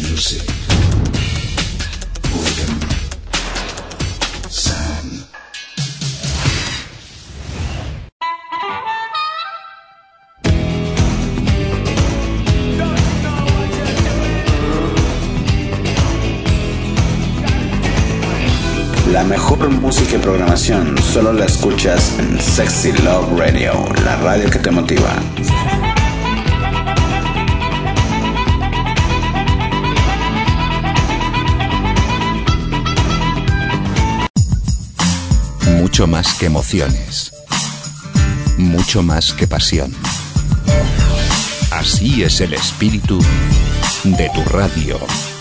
music, boredom, sound. La mejor música y programación solo la escuchas en Sexy Love Radio, la radio que te motiva. Mucho más que emociones, mucho más que pasión. Así es el espíritu de tu radio.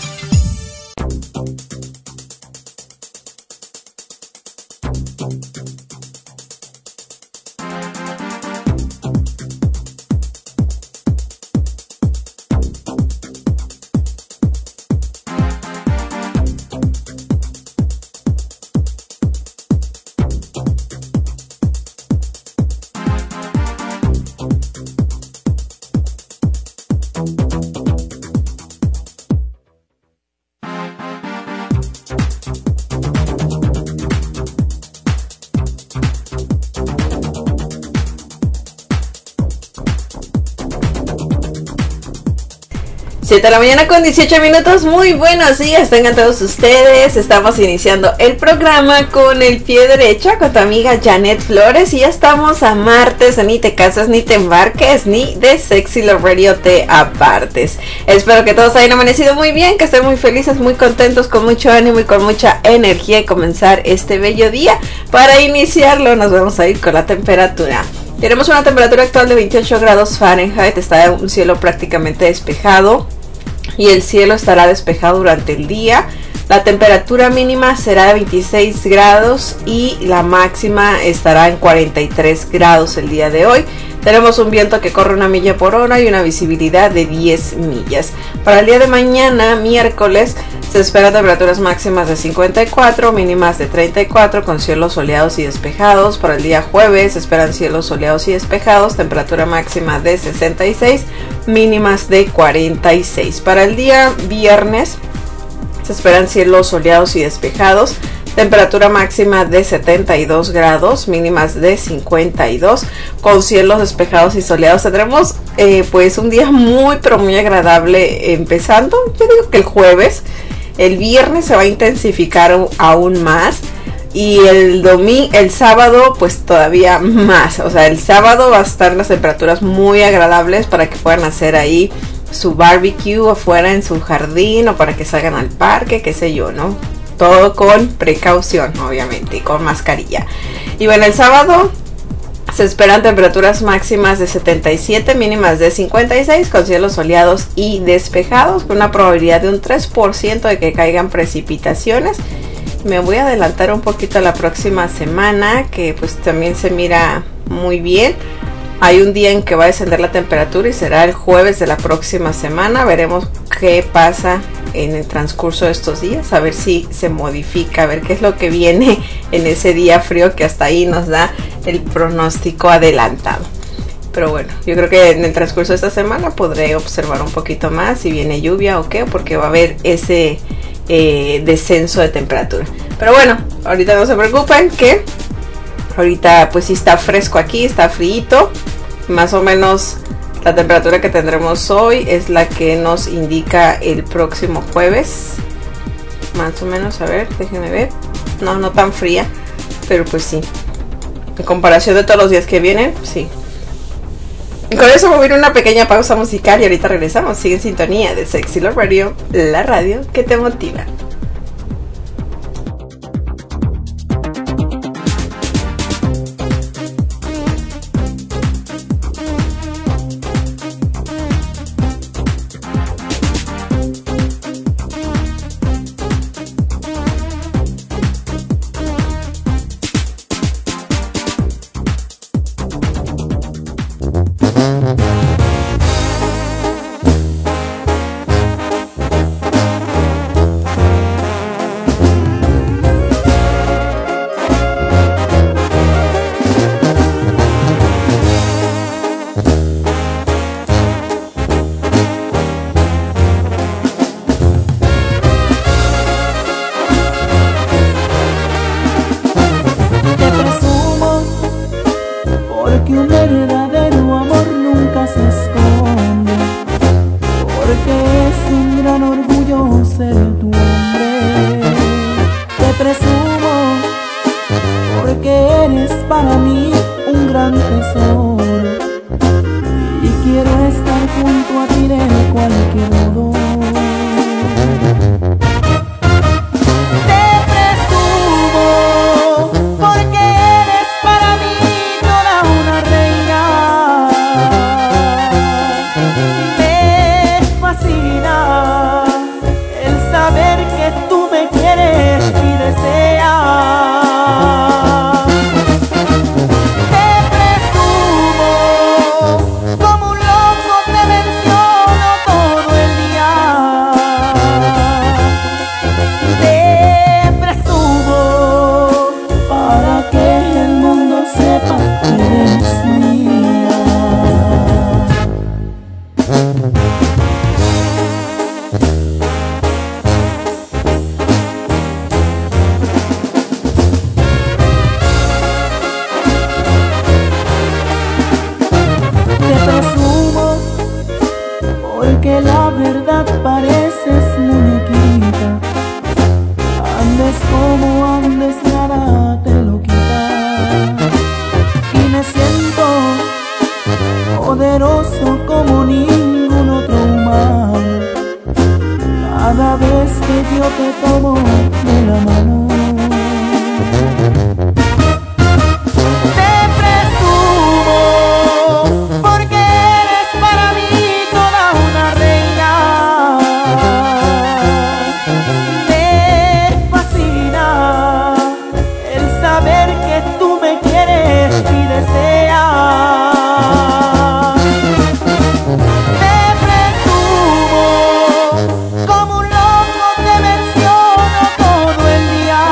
Siete de la mañana con 18 minutos, muy buenos días, tengan todos ustedes. Estamos iniciando el programa con el pie derecho con tu amiga Janet Flores y ya estamos a martes de Ni te casas, ni te embarques, ni de Sexy Love Radio te apartes. Espero que todos hayan amanecido muy bien, que estén muy felices, muy contentos, con mucho ánimo y con mucha energía de comenzar este bello día. Para iniciarlo nos vamos a ir con la temperatura. Tenemos una temperatura actual de 28 grados Fahrenheit, está un cielo prácticamente despejado y el cielo estará despejado durante el día. La temperatura mínima será de 26 grados y la máxima estará en 43 grados el día de hoy. Tenemos un viento que corre 1 milla por hora y una visibilidad de 10 millas. Para el día de mañana, miércoles, se esperan temperaturas máximas de 54, mínimas de 34, con cielos soleados y despejados. Para el día jueves, se esperan cielos soleados y despejados, temperatura máxima de 66, mínimas de 46. Para el día viernes, se esperan cielos soleados y despejados, temperatura máxima de 72 grados, mínimas de 52, con cielos despejados y soleados. Tendremos pues un día muy pero muy agradable empezando, yo digo que el jueves. El viernes se va a intensificar aún más y el sábado pues todavía más. O sea, el sábado va a estar las temperaturas muy agradables para que puedan hacer ahí su barbecue afuera en su jardín o para que salgan al parque, qué sé yo, ¿no? Todo con precaución, obviamente, y con mascarilla. Y bueno, el sábado se esperan temperaturas máximas de 77, mínimas de 56, con cielos soleados y despejados, con una probabilidad de un 3% de que caigan precipitaciones. Me voy a adelantar un poquito a la próxima semana, que pues también se mira muy bien. Hay un día en que va a descender la temperatura y será el jueves de la próxima semana. Veremos qué pasa en el transcurso de estos días, a ver si se modifica, a ver qué es lo que viene en ese día frío que hasta ahí nos da el pronóstico adelantado. Pero bueno, yo creo que en el transcurso de esta semana podré observar un poquito más si viene lluvia o qué, porque va a haber ese descenso de temperatura. Pero bueno, ahorita no se preocupen que ahorita pues sí está fresco aquí, está frío. Más o menos la temperatura que tendremos hoy es la que nos indica el próximo jueves. Más o menos, a ver, déjenme ver. No tan fría, pero pues sí. En comparación de todos los días que vienen, sí. Y con eso voy a ir a una pequeña pausa musical y ahorita regresamos. Sigue en sintonía de Sexy Love Radio, la radio que te motiva. porque es un gran orgullo ser tu hombre. Te presumo porque eres para mí un gran tesoro y quiero estar junto a ti de cualquier modo. Te presumo porque eres para mí toda una reina. Me fascina el saber que tú me quieres y deseas. Te presumo como un loco, te menciono todo el día. Te presumo para que el mundo sepa que eres mía. Te presumo porque la verdad pareces muñequita. Andes como andes, nada te lo quita. Y me siento poderoso como ningún otro humano cada vez que yo te tomo de la mano. Te presumo porque eres para mí toda una reina. Me fascina el saber que tú me quieres y deseas. Te presumo como un loco, te menciono todo el día.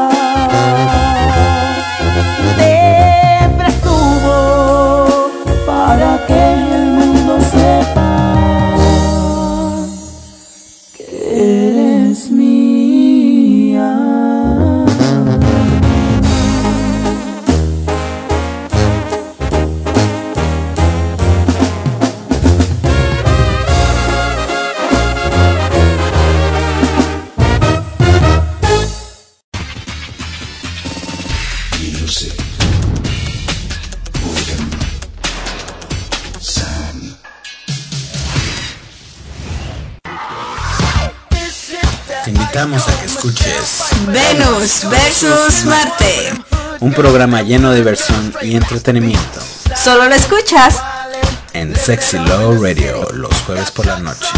Te presumo para que el mundo sepa que eres mía. Music. Boredom. Sound. Te invitamos a que escuches Venus versus Marte. un programa lleno de diversión y entretenimiento Solo lo escuchas en Sexy Love Radio los jueves por la noche.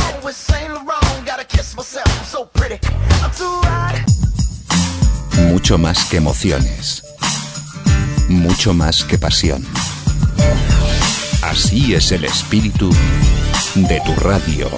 Mucho más que emociones. Mucho más que pasión. Así es el espíritu de tu radio.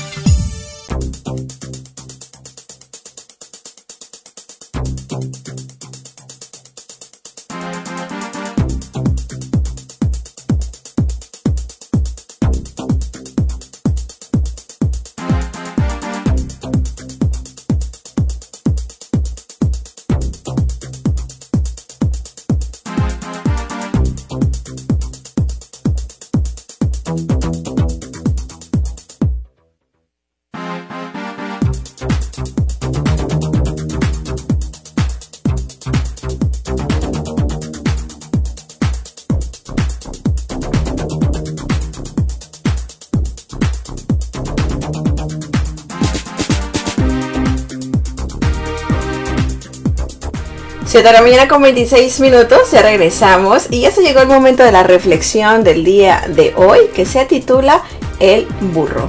Siete de la mañana con 26 minutos, ya regresamos y ya se llegó el momento de la reflexión del día de hoy que se titula El burro.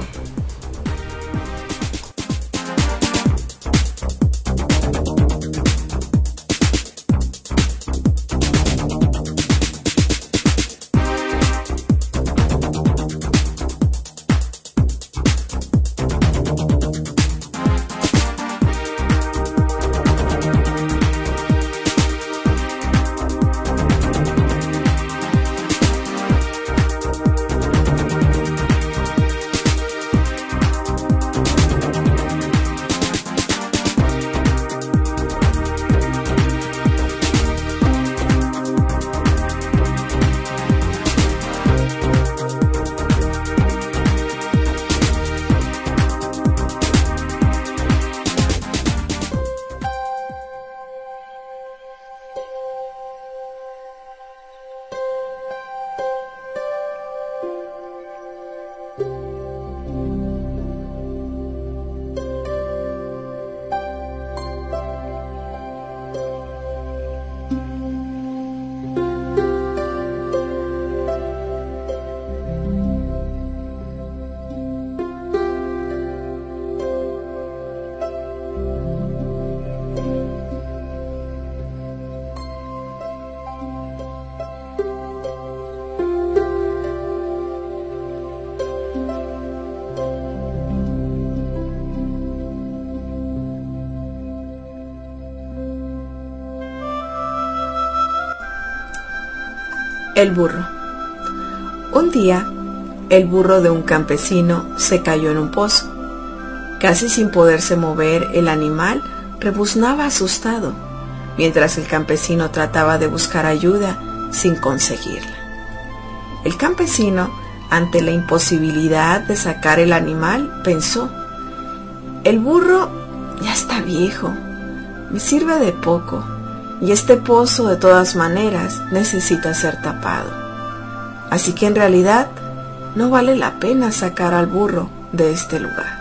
El burro. Un día, el burro de un campesino se cayó en un pozo. Casi sin poderse mover, el animal rebuznaba asustado, mientras el campesino trataba de buscar ayuda sin conseguirla. El campesino, ante la imposibilidad de sacar el animal, pensó: el burro ya está viejo, me sirve de poco, y este pozo de todas maneras necesita ser tapado. Así que en realidad no vale la pena sacar al burro de este lugar.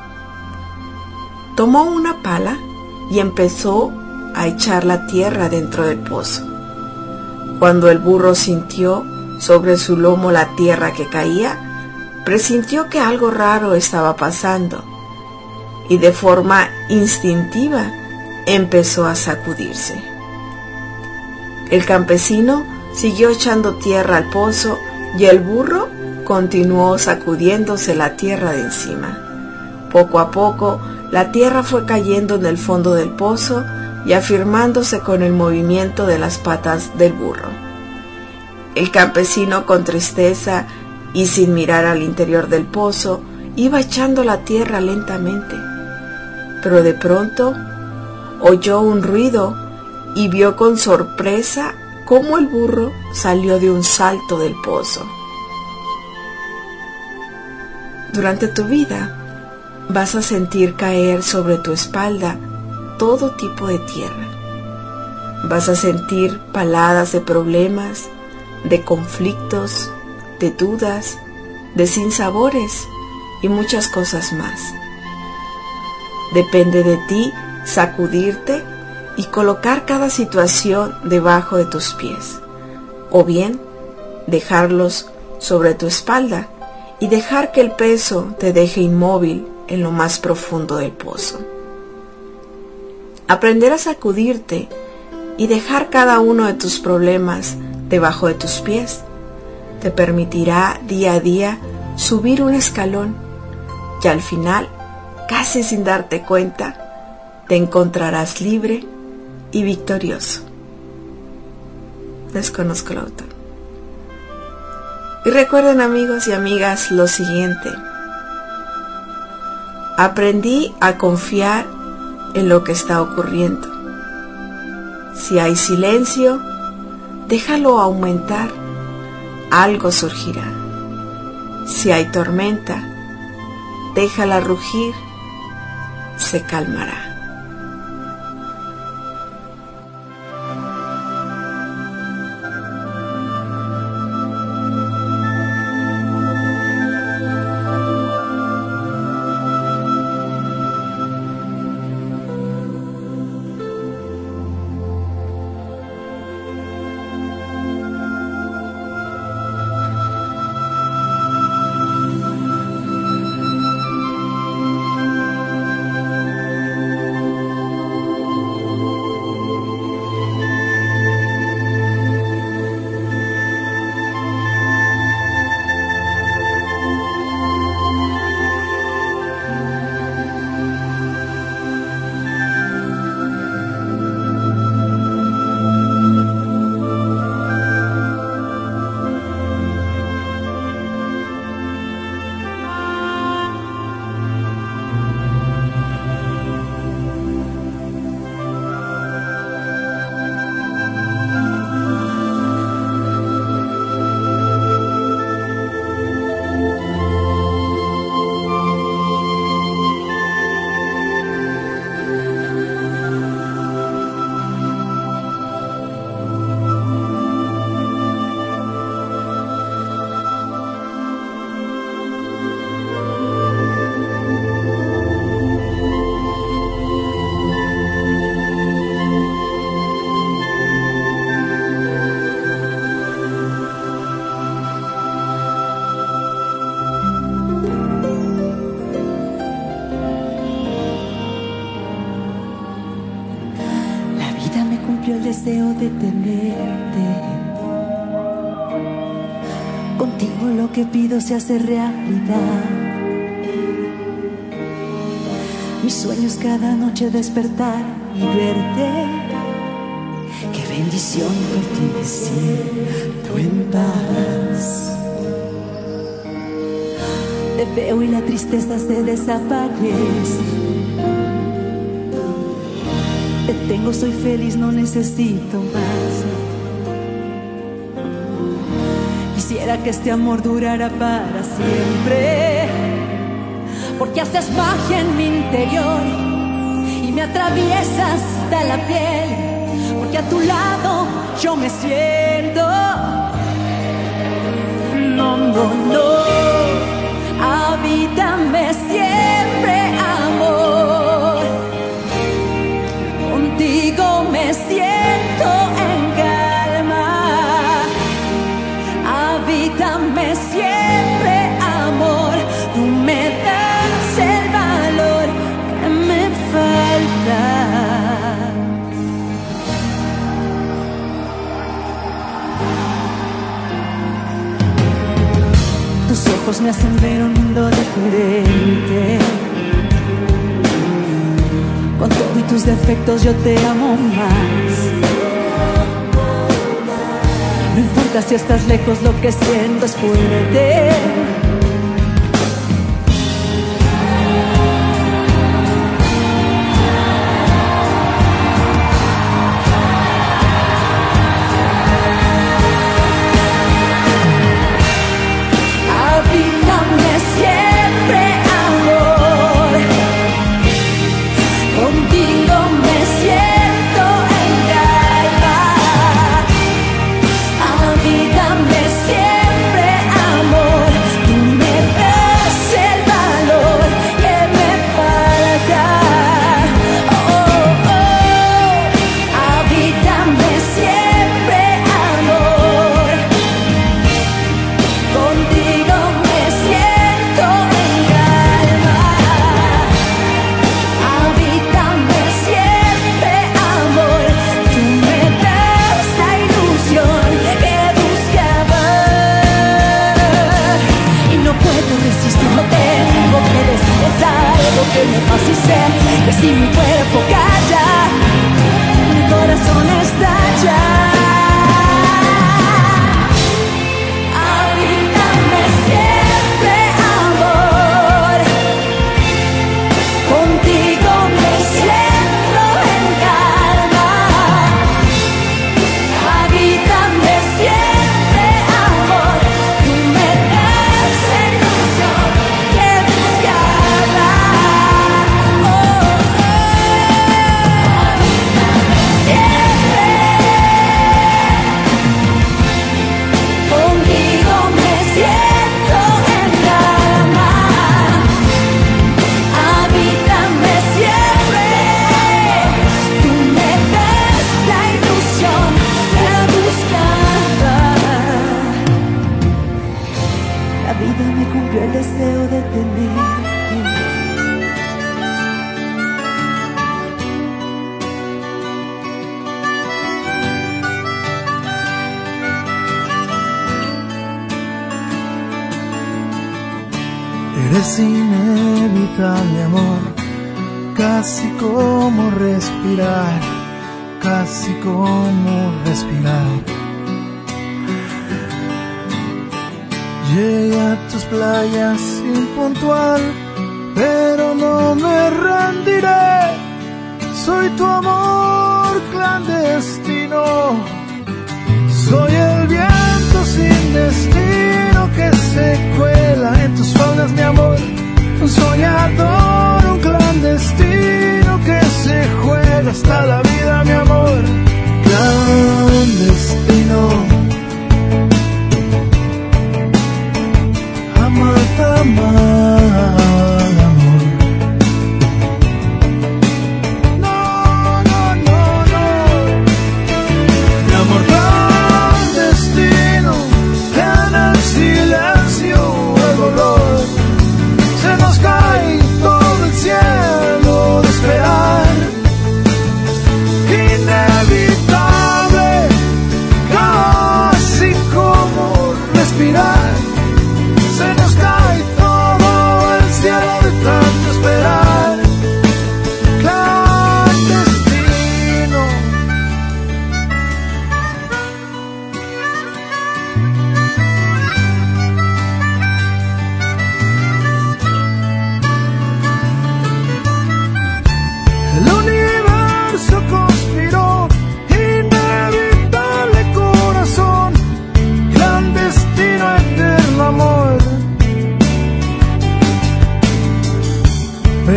Tomó una pala y empezó a echar la tierra dentro del pozo. Cuando el burro sintió sobre su lomo la tierra que caía, presintió que algo raro estaba pasando y de forma instintiva empezó a sacudirse. El campesino siguió echando tierra al pozo y el burro continuó sacudiéndose la tierra de encima. Poco a poco, la tierra fue cayendo en el fondo del pozo y afirmándose con el movimiento de las patas del burro. El campesino, con tristeza y sin mirar al interior del pozo, iba echando la tierra lentamente. Pero de pronto oyó un ruido y vio con sorpresa cómo el burro salió de un salto del pozo. Durante tu vida vas a sentir caer sobre tu espalda todo tipo de tierra. Vas a sentir paladas de problemas, de conflictos, de dudas, de sinsabores y muchas cosas más. Depende de ti sacudirte y colocar cada situación debajo de tus pies, o bien dejarlos sobre tu espalda y dejar que el peso te deje inmóvil en lo más profundo del pozo. Aprender a sacudirte y dejar cada uno de tus problemas debajo de tus pies te permitirá día a día subir un escalón y al final, casi sin darte cuenta, te encontrarás libre y victorioso. Desconozco el autor. Y recuerden, amigos y amigas, lo siguiente: aprendí a confiar en lo que está ocurriendo. Si hay silencio, déjalo aumentar, algo surgirá. Si hay tormenta, déjala rugir, se calmará. El deseo de tenerte contigo, lo que pido se hace realidad. Mis sueños cada noche despertar y verte, que bendición por ti me siento en paz. Te veo y la tristeza se desaparece. Te tengo, soy feliz, no necesito más. Quisiera que este amor durara para siempre, porque haces magia en mi interior y me atraviesas hasta la piel, porque a tu lado yo me siento. No, no, no, habítame siempre, amor. Contigo me siento en calma. Habítame siempre, amor. Tú me das el valor que me falta. Tus ojos me hacen ver un mundo diferente. Con todo y tus defectos yo te amo más. No importa si estás lejos, lo que siento es fuerte. Habítame siempre, amor. Contigo me siento en calma. Habítame siempre, amor. Tú me das el valor que me falta. Oh, oh, oh. Habítame siempre, amor. Contigo me siento en calma. Habítame siempre, amor. Tú me das la ilusión que buscaba. Y no puedo resistir, no tengo que decir, es algo que me pasa y sé que si mi cuerpo calla, mi corazón estalla. Habítame siempre, amor. Contigo me siento en calma. Habítame siempre, amor. Tú me das la ilusión que buscaba. Oh, oh. Siempre. Contigo me siento en calma. Habítame siempre. Tú me das la ilusión que buscaba. La vida me cumplió el deseo de tenerte. Eres inevitable, amor, casi como respirar, casi como respirar. Llegué a tus playas impuntual, pero no me rendiré. Soy tu amor clandestino. Soy el viento sin destino que se cuela en tus faldas, mi amor. Un soñador, un clandestino que se juega hasta la vida, mi amor. Clandestino. Amarte, amar, amor. No, no, no, no. Mi amor clandestino, en el silencio el dolor. Se nos cae todo el cielo de esperar. Inevitable, casi como respirar. Se nos cae todo el cielo de tanto esperar. Clandestino,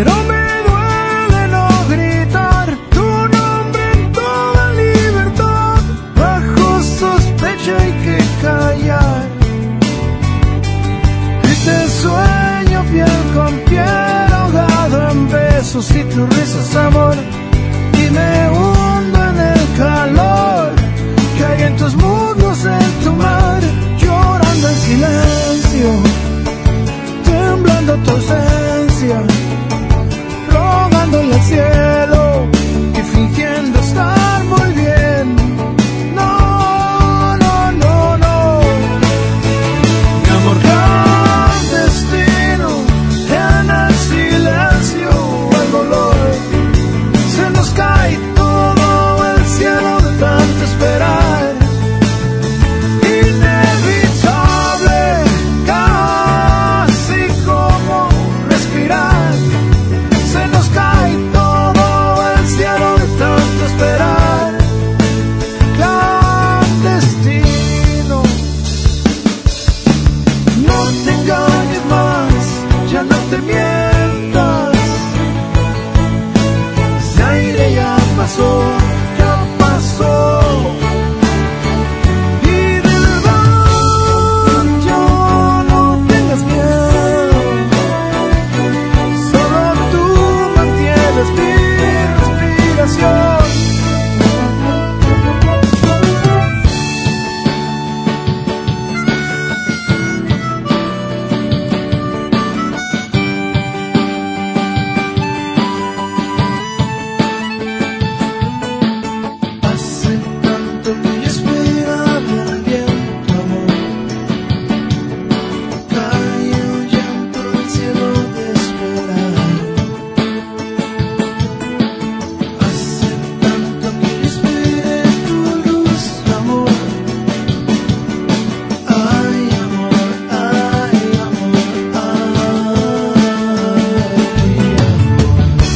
pero me duele no gritar tu nombre en toda libertad. Bajo sospecha hay que callar, y te sueño piel con piel, ahogado en besos y tus risas, amor, y me hundo en el calor que hay en tus muslos, en tu mar, llorando en silencio, temblando tu ausencia, rogándole al cielo y fingiendo estar muy bien. No, no, no, no. Mi amor clandestino, en el silencio, el dolor, se nos cae todo el cielo de tanto esperar. Inevitable, casi como respirar, se nos cae todo el cielo de tanto esperar. Clandestino, no te engañes más, ya no te mientas, ese aire ya pasó, ya pasó. Y de verdad yo no tengas miedo, solo tú mantienes mi respiración. Hace tanto que yo esperaba el viento, amor, cayó llanto del cielo de esperar. Hace tanto que yo esperé tu luz, amor. Ay, amor, ay, amor, ay, amor.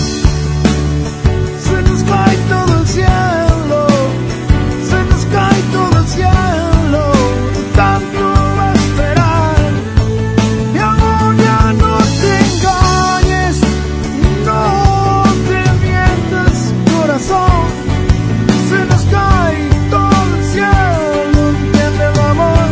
Se nos cae todo el cielo, se nos cae todo el cielo, tanto esperar. Mi amor, ya no te engañes, no te mientas, corazón, se nos cae todo el cielo, entiéndelo, amor.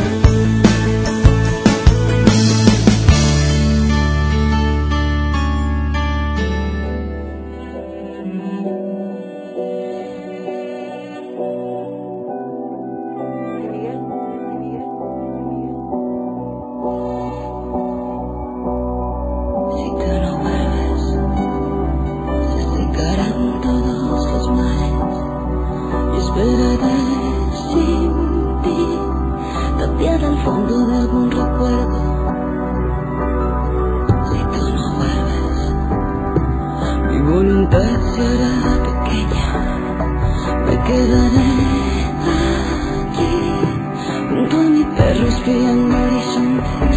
Si tú no vuelves, se secarán todos los mares. Yo esperaré sin ti, tapiada al fondo de algún recuerdo. Si tú no vuelves, mi voluntad se hará pequeña. Me quedaré aquí, junto a mi perro espiando horizontes.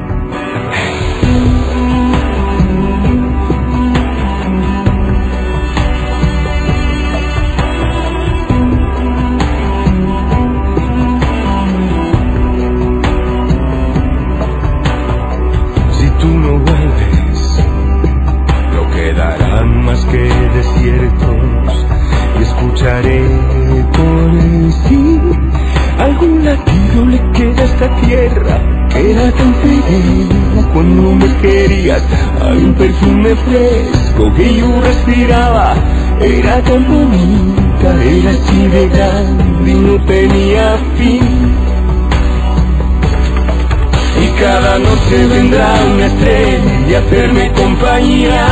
Si tú no vuelves, no quedarán más que desiertos, y escucharé por sí algún latido le queda a esta tierra que era tan feliz cuando me querías. Hay un perfume fresco que yo respiraba, era tan bonita, era así de grande y no tenía fin. Y cada noche vendrá una estrella a hacerme compañía,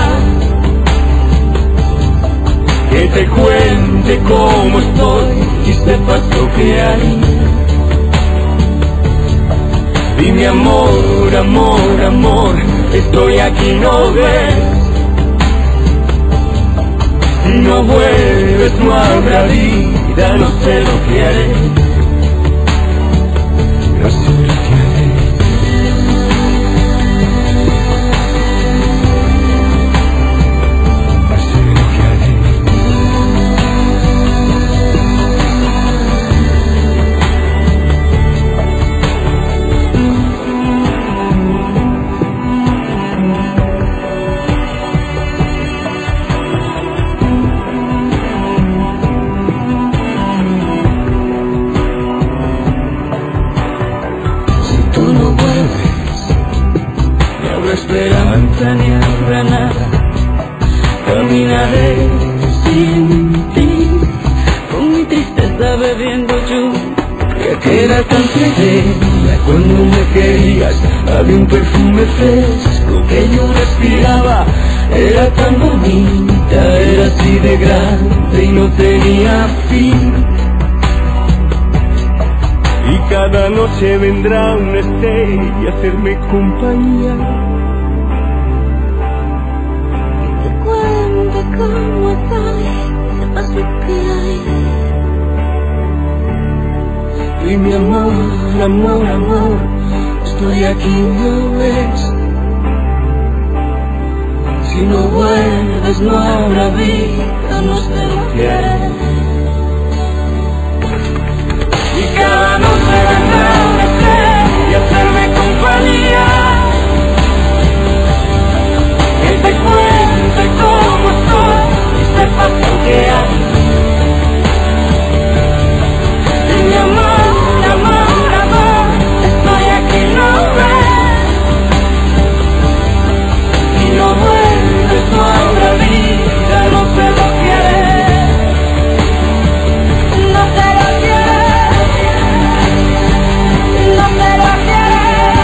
que te cuente cómo estoy y sepas lo que hay. Dime amor, amor, amor, estoy aquí, no ves. Si no vuelves no habrá vida, no sé lo que haré, no sé lo que haré. caminaré sin ti, con mi tristeza bebiendo lluvia que era tan serena. Cuando me querías había un perfume fresco que yo respiraba, era tan bonita, era así de grande y no tenía fin. Y cada noche vendrá una estrella a hacerme compañía, que cuente cómo estás, sepas lo que hay. Y mi amor, amor, amor, estoy aquí, ¿no ves? Si no vuelves no habrá vida, no sé lo que haré. Y cada noche vendrá una estrella a hacerme compañía, que te cuente cómo estoy y sepas lo que hay. Y mi amor, amor, amor, estoy aquí, ¿no ves? Y no vuelves, no habrá vida, no sé lo que haré. No sé lo que haré. No sé lo que haré.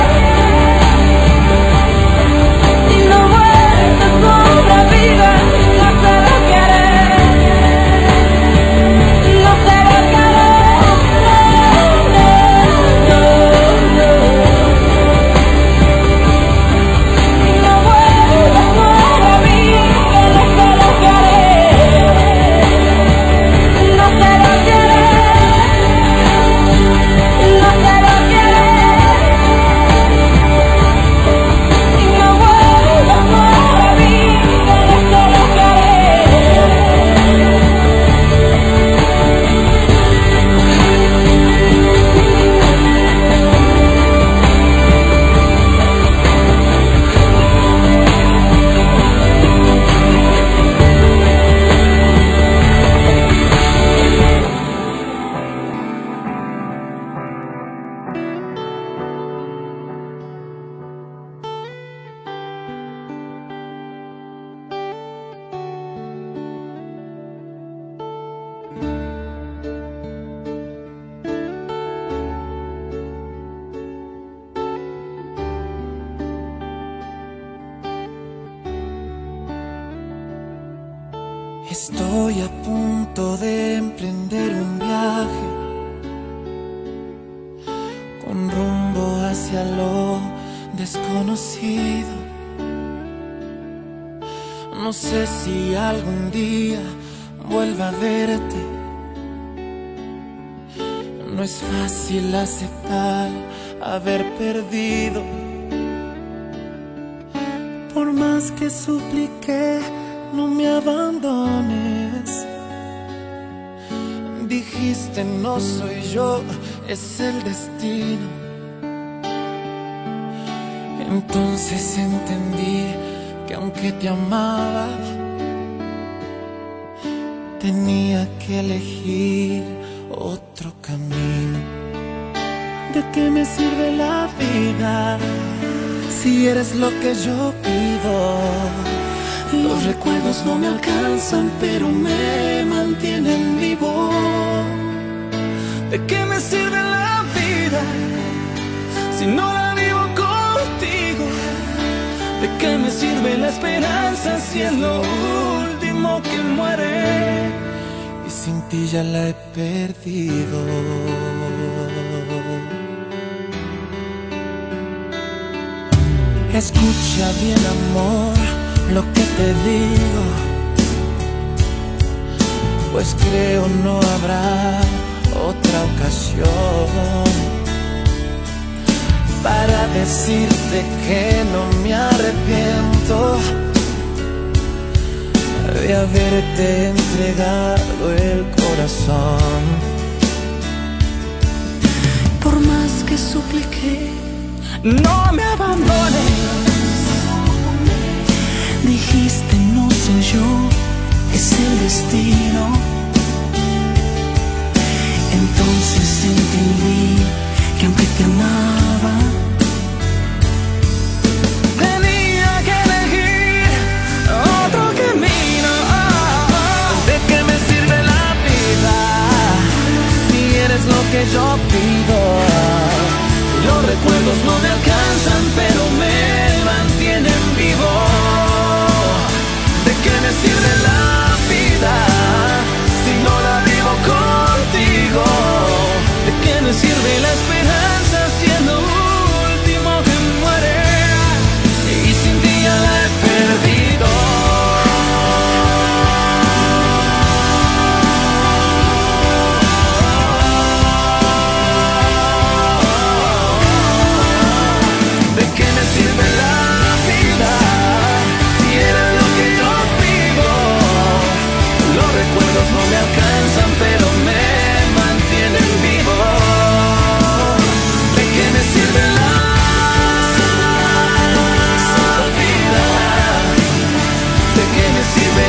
Y no vuelves, no habrá vida, no sé lo que haré. No sé lo que haré. Estoy a punto de emprender un viaje con rumbo hacia lo desconocido. No sé si algún día vuelva a verte. No es fácil aceptar haber perdido. Por más que supliqué, no me abandones. Dijiste no soy yo, es el destino. Entonces entendí que aunque te amaba, tenía que elegir otro camino. ¿De qué me sirve la vida si eres lo que yo pido? Los recuerdos no me alcanzan, pero me mantienen vivo. ¿De qué me sirve la vida si no la vivo contigo? ¿De qué me sirve la esperanza si es lo último que muere? Y sin ti ya la he perdido. Escucha bien, amor, lo que te digo, pues creo no habrá otra ocasión para decirte que no me arrepiento de haberte entregado el corazón. Por más que supliqué, no me abandones. Dijiste no soy yo, es el destino. Entonces entendí que aunque te amaba, tenía que elegir otro camino.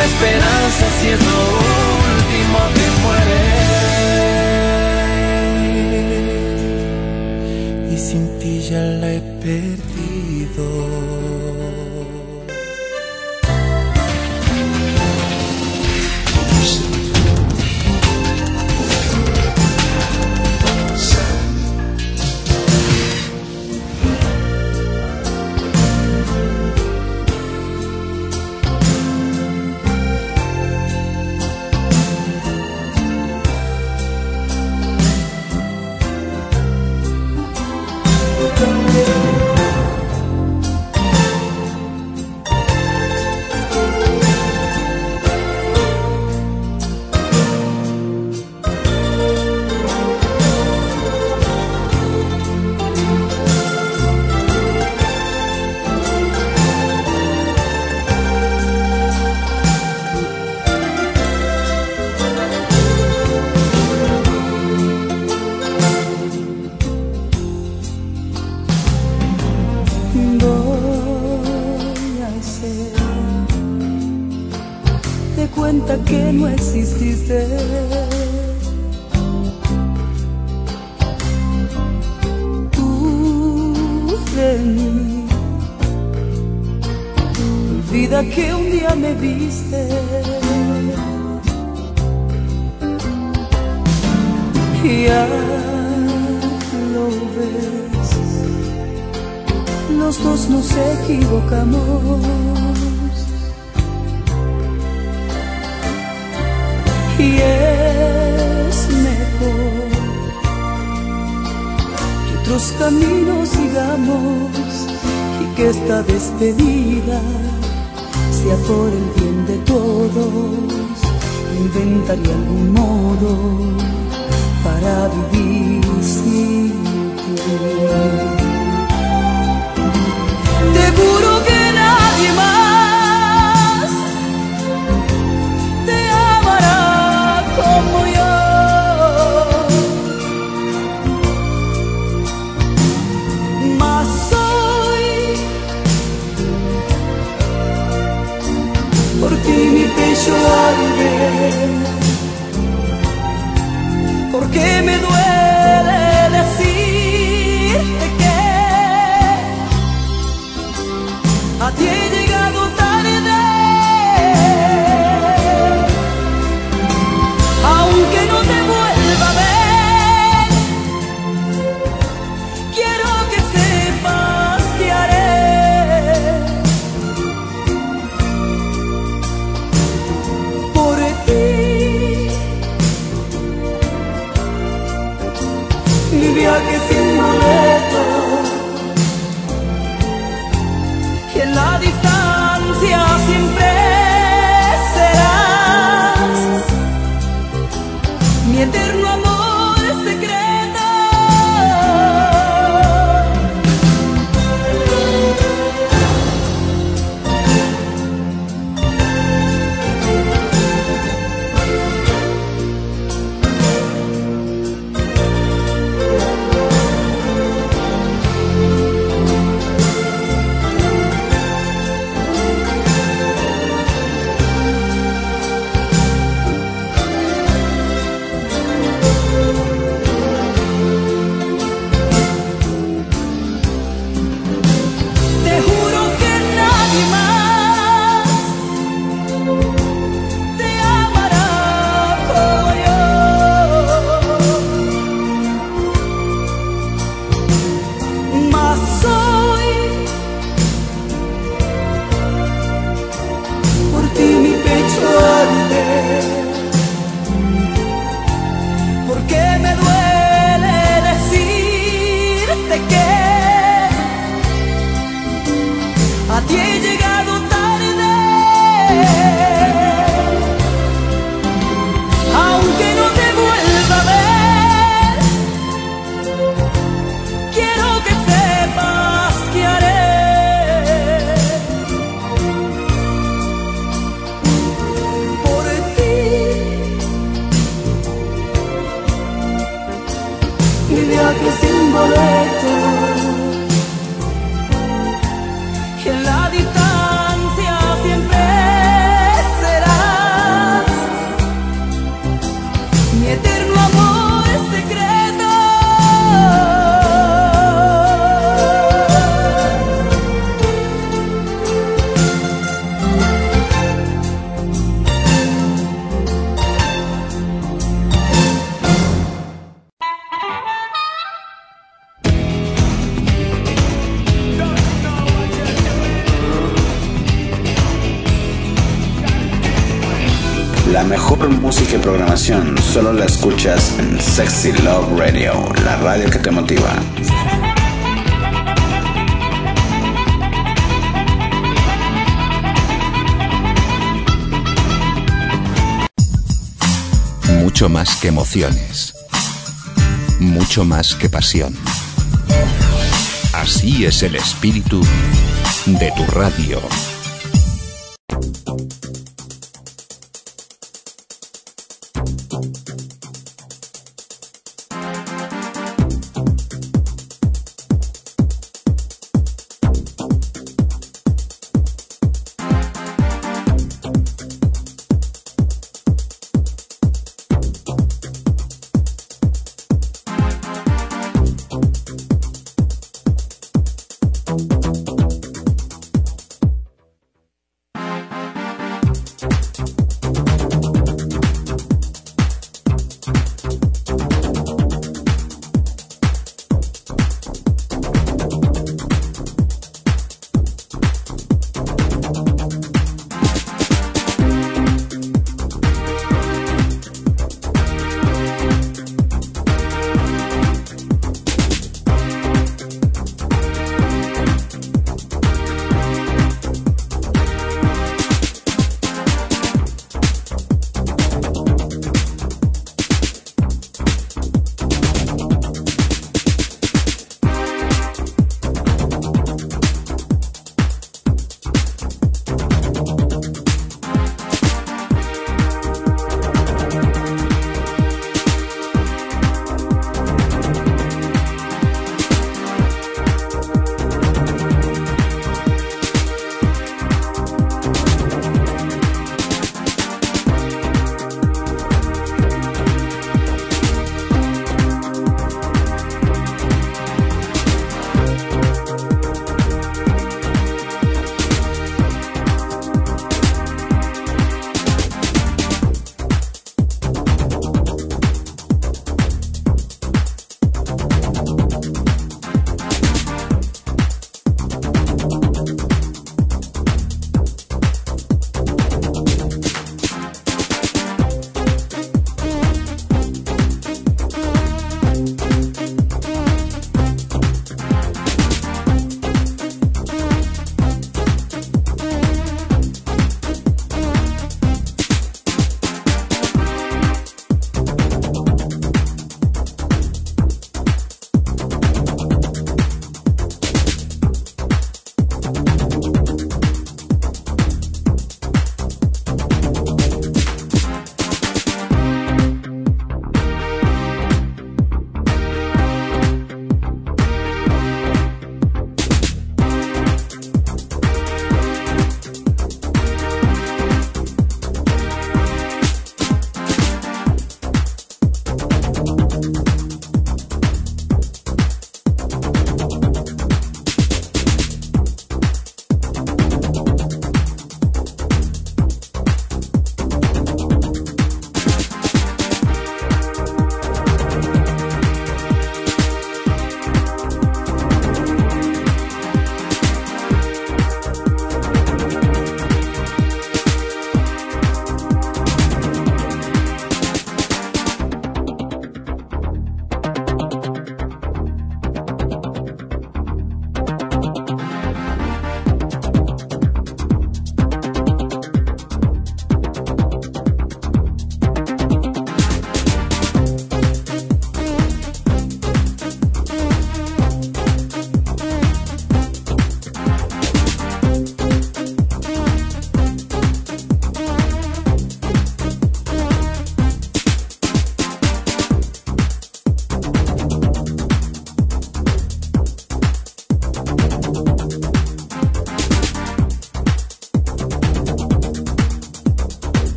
la esperanza si es lo último que muere. Y sin ti ya la he perdido. Que no exististe, tú de mí. Olvida que un día me viste y ya lo ves, los dos nos equivocamos. Y es mejor que otros caminos sigamos y que esta despedida sea por el bien de todos. Inventaré algún modo para vivir sin ti. Te juro que nadie más te amará como yo, mas hoy por ti mi pecho arde, porque me duele decirte que a ti he llegado tarde. Aunque no te vuelva a ver, quiero que sepas que haré por ti mi viaje sin boleto, y en la distancia siempre serás mi eterno amor secreto. La mejor música y programación solo la escuchas en Sexy Love Radio, la radio que te motiva. Mucho más que emociones. Mucho más que pasión. Así es el espíritu de tu radio.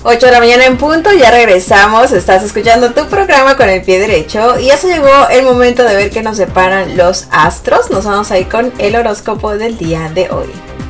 8 de la mañana en punto, ya regresamos, estás escuchando tu programa con el pie derecho y eso llegó el momento de ver qué nos separan los astros. Nos vamos a ir con el horóscopo del día de hoy.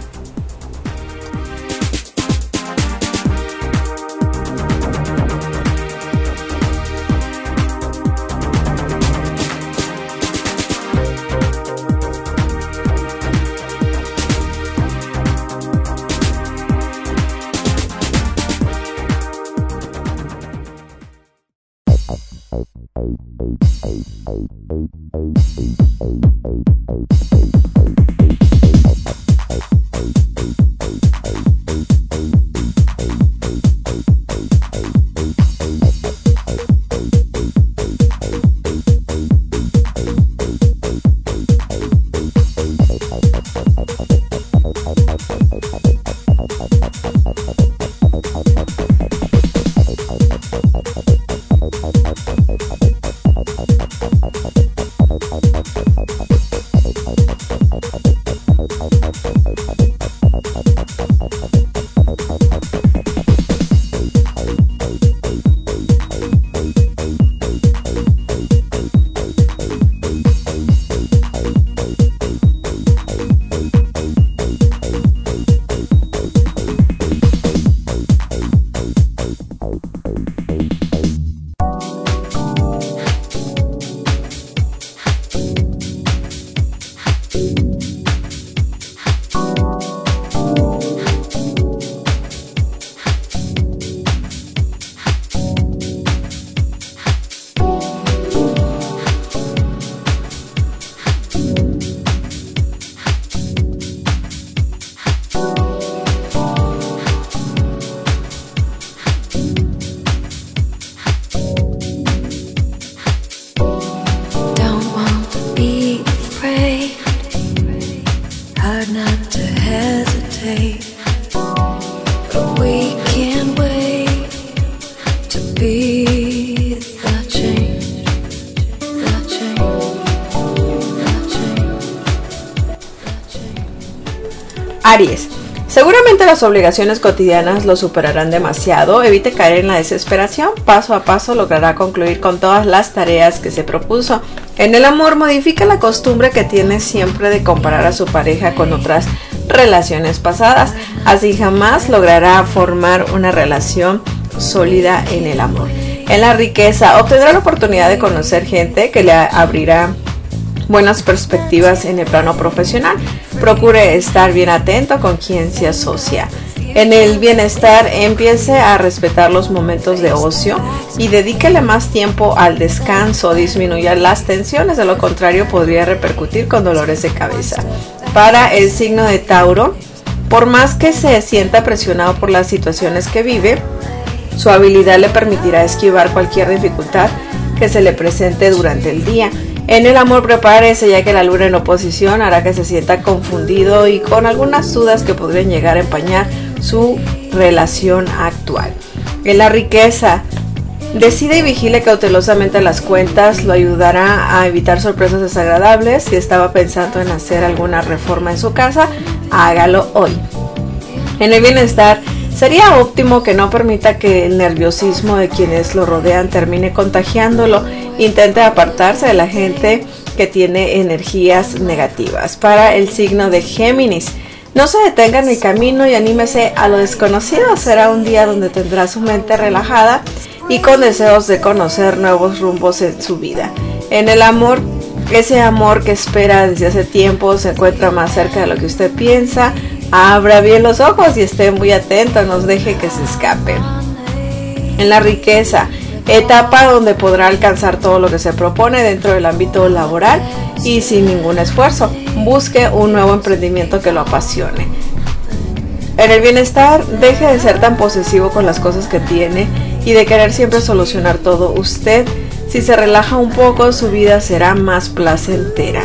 Aries, seguramente las obligaciones cotidianas lo superarán demasiado, evite caer en la desesperación, paso a paso logrará concluir con todas las tareas que se propuso. En el amor, modifica la costumbre que tiene siempre de comparar a su pareja con otras relaciones pasadas, así jamás logrará formar una relación sólida en el amor. En la riqueza, obtendrá la oportunidad de conocer gente que le abrirá buenas perspectivas en el plano profesional. Procure estar bien atento con quien se asocia. En el bienestar, empiece a respetar los momentos de ocio y dedíquele más tiempo al descanso, disminuya las tensiones, de lo contrario podría repercutir con dolores de cabeza. Para el signo de Tauro, por más que se sienta presionado por las situaciones que vive, su habilidad le permitirá esquivar cualquier dificultad que se le presente durante el día. En el amor, prepárese, ya que la luna en oposición hará que se sienta confundido y con algunas dudas que podrían llegar a empañar su relación actual. En la riqueza, decide y vigile cautelosamente las cuentas, lo ayudará a evitar sorpresas desagradables. Si estaba pensando en hacer alguna reforma en su casa, hágalo hoy. En el bienestar, sería óptimo que no permita que el nerviosismo de quienes lo rodean termine contagiándolo. Intente apartarse de la gente que tiene energías negativas. Para el signo de Géminis, no se detenga en el camino y anímese a lo desconocido. Será un día donde tendrá su mente relajada y con deseos de conocer nuevos rumbos en su vida. En el amor, ese amor que espera desde hace tiempo se encuentra más cerca de lo que usted piensa. Abra bien los ojos y esté muy atento, no deje que se escape. En la riqueza, etapa donde podrá alcanzar todo lo que se propone dentro del ámbito laboral y sin ningún esfuerzo. Busque un nuevo emprendimiento que lo apasione. En el bienestar, deje de ser tan posesivo con las cosas que tiene y de querer siempre solucionar todo usted. Si se relaja un poco, su vida será más placentera.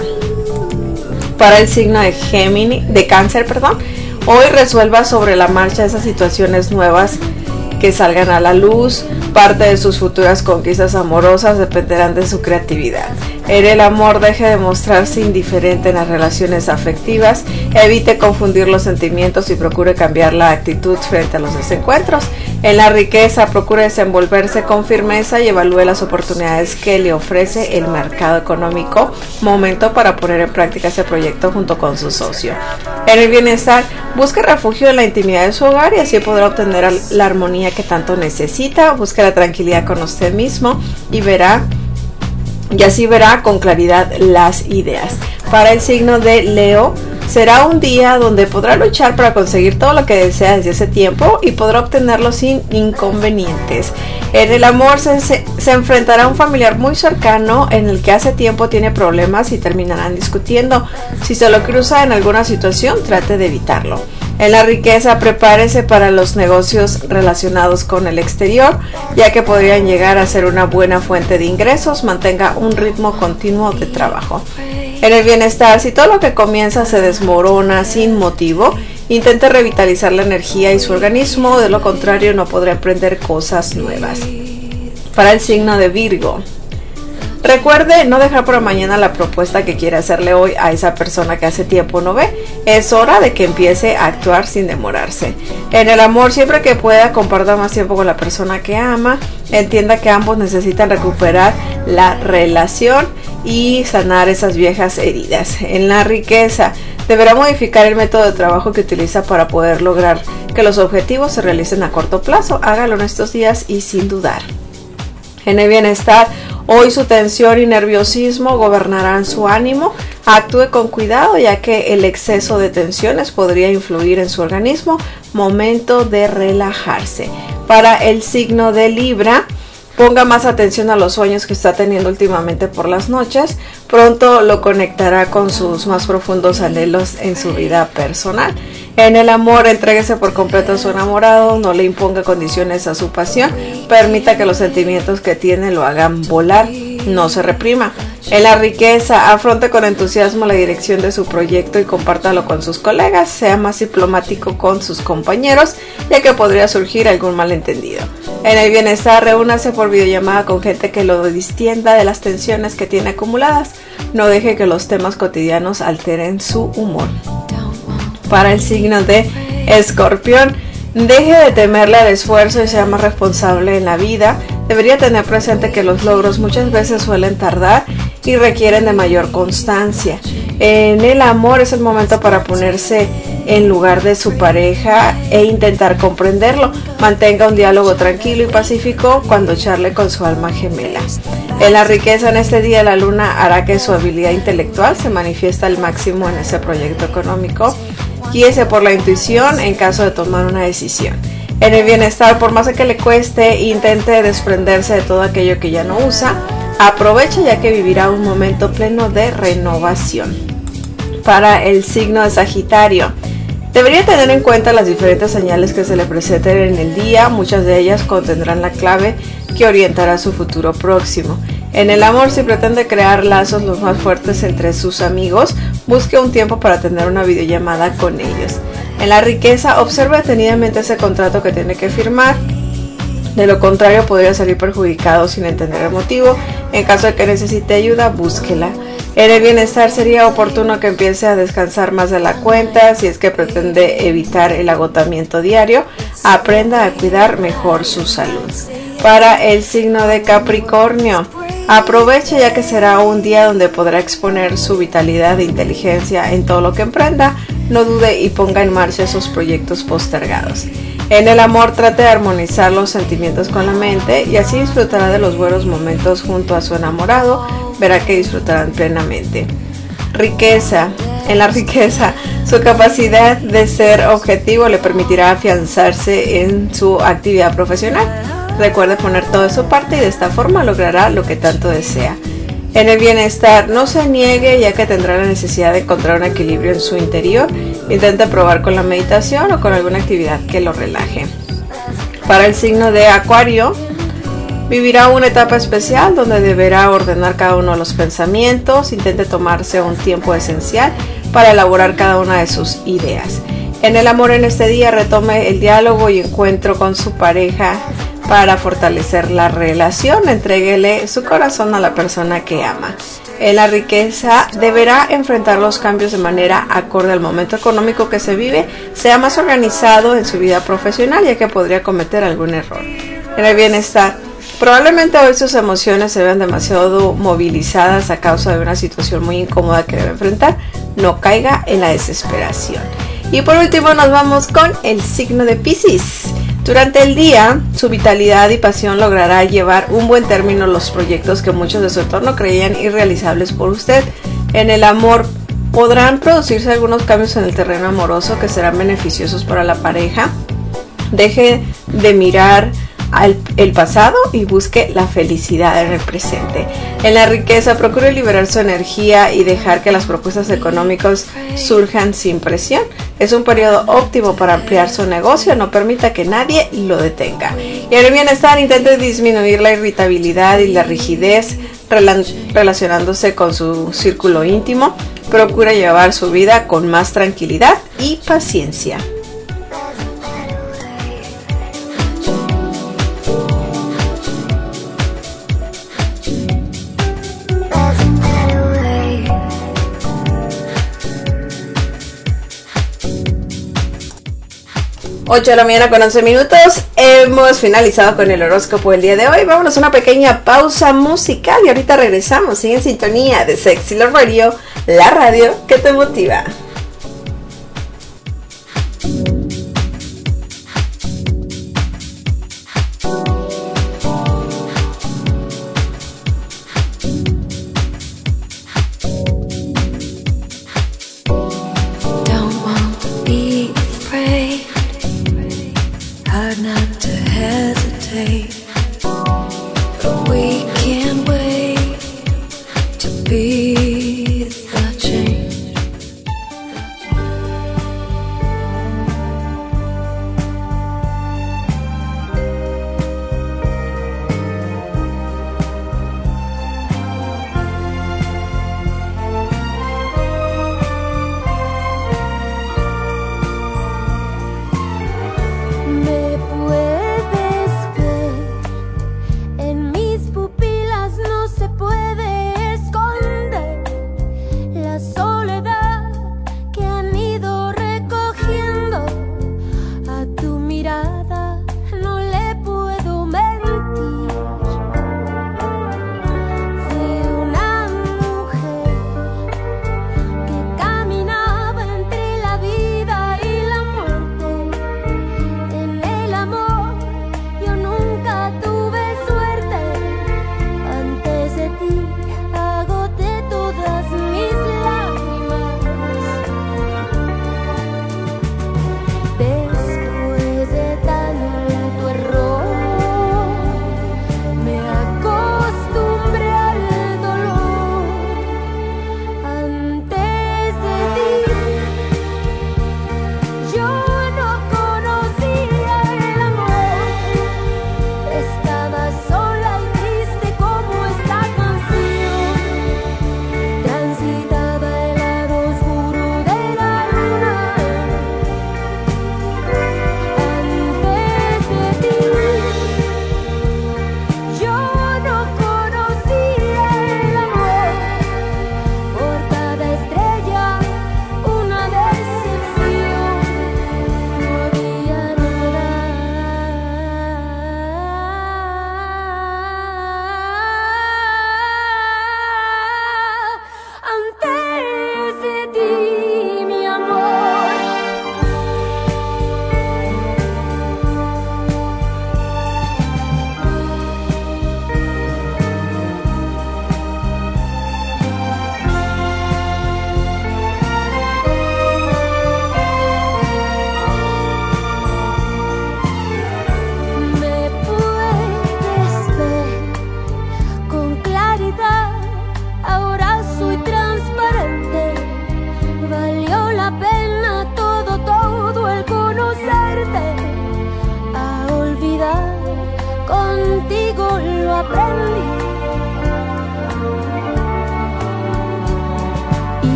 Para el signo de Cáncer, hoy resuelva sobre la marcha esas situaciones nuevas que salgan a la luz. Parte de sus futuras conquistas amorosas dependerán de su creatividad. En el amor, deje de mostrarse indiferente en las relaciones afectivas, evite confundir los sentimientos y procure cambiar la actitud frente a los desencuentros. En la riqueza, procure desenvolverse con firmeza y evalúe las oportunidades que le ofrece el mercado económico, momento para poner en práctica ese proyecto junto con su socio. En el bienestar, busque refugio en la intimidad de su hogar y así podrá obtener la armonía que tanto necesita. Busque la tranquilidad con usted mismo y así verá con claridad las ideas. Para el signo de Leo, será un día donde podrá luchar para conseguir todo lo que desea desde ese tiempo y podrá obtenerlo sin inconvenientes. En el amor se enfrentará a un familiar muy cercano en el que hace tiempo tiene problemas y terminarán discutiendo. Si se lo cruza en alguna situación, trate de evitarlo. En la riqueza, prepárese para los negocios relacionados con el exterior, ya que podrían llegar a ser una buena fuente de ingresos. Mantenga un ritmo continuo de trabajo. En el bienestar, si todo lo que comienza se desmorona sin motivo, intente revitalizar la energía y su organismo, de lo contrario no podrá emprender cosas nuevas. Para el signo de Virgo, recuerde no dejar para mañana la propuesta que quiere hacerle hoy a esa persona que hace tiempo no ve. Es hora de que empiece a actuar sin demorarse. En el amor, siempre que pueda, comparta más tiempo con la persona que ama. Entienda que ambos necesitan recuperar la relación y sanar esas viejas heridas. En la riqueza, deberá modificar el método de trabajo que utiliza para poder lograr que los objetivos se realicen a corto plazo. Hágalo en estos días y sin dudar. En el bienestar, hoy su tensión y nerviosismo gobernarán su ánimo. Actúe con cuidado, ya que el exceso de tensiones podría influir en su organismo. Momento de relajarse. Para el signo de Libra, ponga más atención a los sueños que está teniendo últimamente por las noches. Pronto lo conectará con sus más profundos anhelos en su vida personal. En el amor, entréguese por completo a su enamorado, no le imponga condiciones a su pasión, permita que los sentimientos que tiene lo hagan volar, no se reprima. En la riqueza, afronte con entusiasmo la dirección de su proyecto y compártalo con sus colegas, sea más diplomático con sus compañeros, ya que podría surgir algún malentendido. En el bienestar, reúnase por videollamada con gente que lo distienda de las tensiones que tiene acumuladas, no deje que los temas cotidianos alteren su humor. Para el signo de Escorpión, deje de temerle al esfuerzo y sea más responsable en la vida. Debería tener presente que los logros muchas veces suelen tardar y requieren de mayor constancia. En el amor, es el momento para ponerse en lugar de su pareja e intentar comprenderlo. Mantenga un diálogo tranquilo y pacífico cuando charle con su alma gemela. En la riqueza, en este día, la luna hará que su habilidad intelectual se manifieste al máximo en ese proyecto económico. Guíese por la intuición en caso de tomar una decisión. En el bienestar, por más que le cueste, intente desprenderse de todo aquello que ya no usa. Aproveche, ya que vivirá un momento pleno de renovación. Para el signo de Sagitario, debería tener en cuenta las diferentes señales que se le presenten en el día. Muchas de ellas contendrán la clave que orientará su futuro próximo. En el amor, si pretende crear lazos los más fuertes entre sus amigos, busque un tiempo para tener una videollamada con ellos. En la riqueza, observe detenidamente ese contrato que tiene que firmar. De lo contrario, podría salir perjudicado sin entender el motivo. En caso de que necesite ayuda, búsquela. En el bienestar, sería oportuno que empiece a descansar más de la cuenta. Si es que pretende evitar el agotamiento diario, aprenda a cuidar mejor su salud. Para el signo de Capricornio, aproveche, ya que será un día donde podrá exponer su vitalidad e inteligencia en todo lo que emprenda. No dude y ponga en marcha esos proyectos postergados. En el amor, trate de armonizar los sentimientos con la mente y así disfrutará de los buenos momentos junto a su enamorado. Verá que disfrutarán plenamente. Riqueza. En la riqueza, su capacidad de ser objetivo le permitirá afianzarse en su actividad profesional. Recuerde poner todo de su parte y de esta forma logrará lo que tanto desea. En el bienestar, no se niegue, ya que tendrá la necesidad de encontrar un equilibrio en su interior. Intente probar con la meditación o con alguna actividad que lo relaje. Para el signo de Acuario, vivirá una etapa especial donde deberá ordenar cada uno de los pensamientos. Intente tomarse un tiempo esencial para elaborar cada una de sus ideas. En el amor, en este día, retome el diálogo y encuentro con su pareja para fortalecer la relación. Entréguele su corazón a la persona que ama. En la riqueza deberá enfrentar los cambios de manera acorde al momento económico que se vive, sea más organizado en su vida profesional, ya que podría cometer algún error. En el bienestar, probablemente hoy sus emociones se vean demasiado movilizadas a causa de una situación muy incómoda que debe enfrentar. No caiga en la desesperación. Y por último nos vamos con el signo de Piscis. Durante el día, su vitalidad y pasión logrará llevar un buen término los proyectos que muchos de su entorno creían irrealizables por usted. En el amor, podrán producirse algunos cambios en el terreno amoroso que serán beneficiosos para la pareja. Deje de mirar el pasado y busque la felicidad en el presente. En la riqueza, procure liberar su energía y dejar que las propuestas económicas surjan sin presión. Es un periodo óptimo para ampliar su negocio, no permita que nadie lo detenga. Y en el bienestar, intente disminuir la irritabilidad y la rigidez relacionándose con su círculo íntimo. Procura llevar su vida con más tranquilidad y paciencia. Ocho de la mañana con 11 minutos, hemos finalizado con el horóscopo del día de hoy. Vámonos a una pequeña pausa musical y ahorita regresamos. Sigue en sintonía de Sexy Love Radio, la radio que te motiva.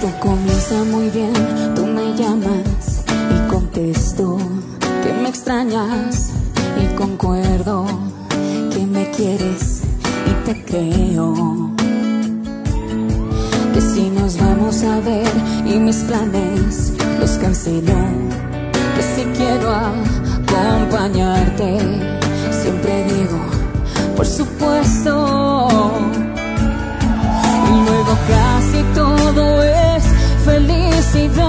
Todo comienza muy bien, tú me llamas y contesto que me extrañas y concuerdo que me quieres y te creo. Que si nos vamos a ver y mis planes los cancelo, que si quiero acompañarte, siempre digo, por supuesto. Y luego casi todo es felicidad,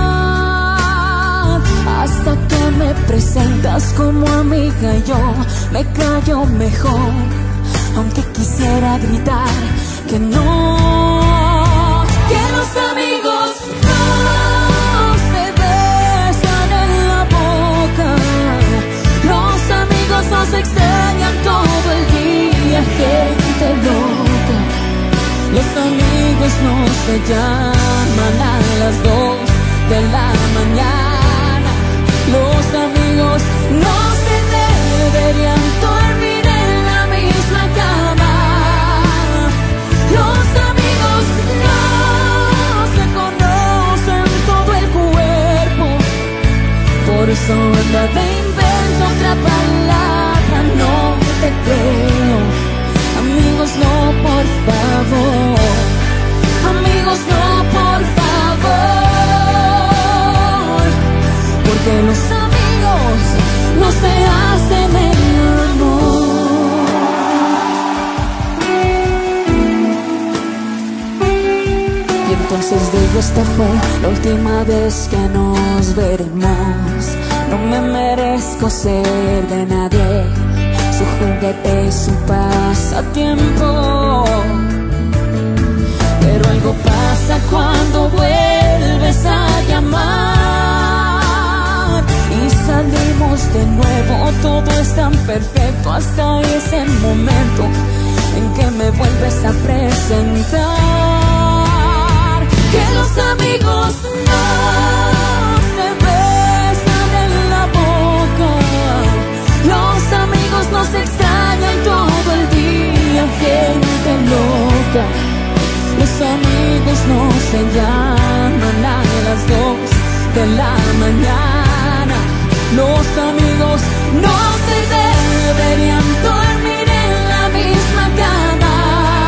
hasta que me presentas como amiga y yo me callo mejor, aunque quisiera gritar que no, que los amigos no se besan en la boca, los amigos nos extrañan todo el día, gente loca. Los amigos no se llaman a las 2 de la mañana. Los amigos no se deberían dormir en la misma cama. Los amigos no se conocen todo el cuerpo. Por eso anda te invento otra palabra, no te creo. Amigos, no, por favor. Amigos, no, por favor. Porque los amigos no se hacen el amor. Y entonces digo, esta fue la última vez que nos veremos. No me merezco ser de nadie, su juguete y su pasatiempo. Pero algo pasa cuando vuelves a llamar y salimos de nuevo, todo es tan perfecto hasta ese momento en que me vuelves a presentar. Que los amigos no se besan en la boca, los amigos nos extrañan todo el día, gente loca. Los amigos no se llaman a las 2 de la mañana. Los amigos no se deberían dormir en la misma cama.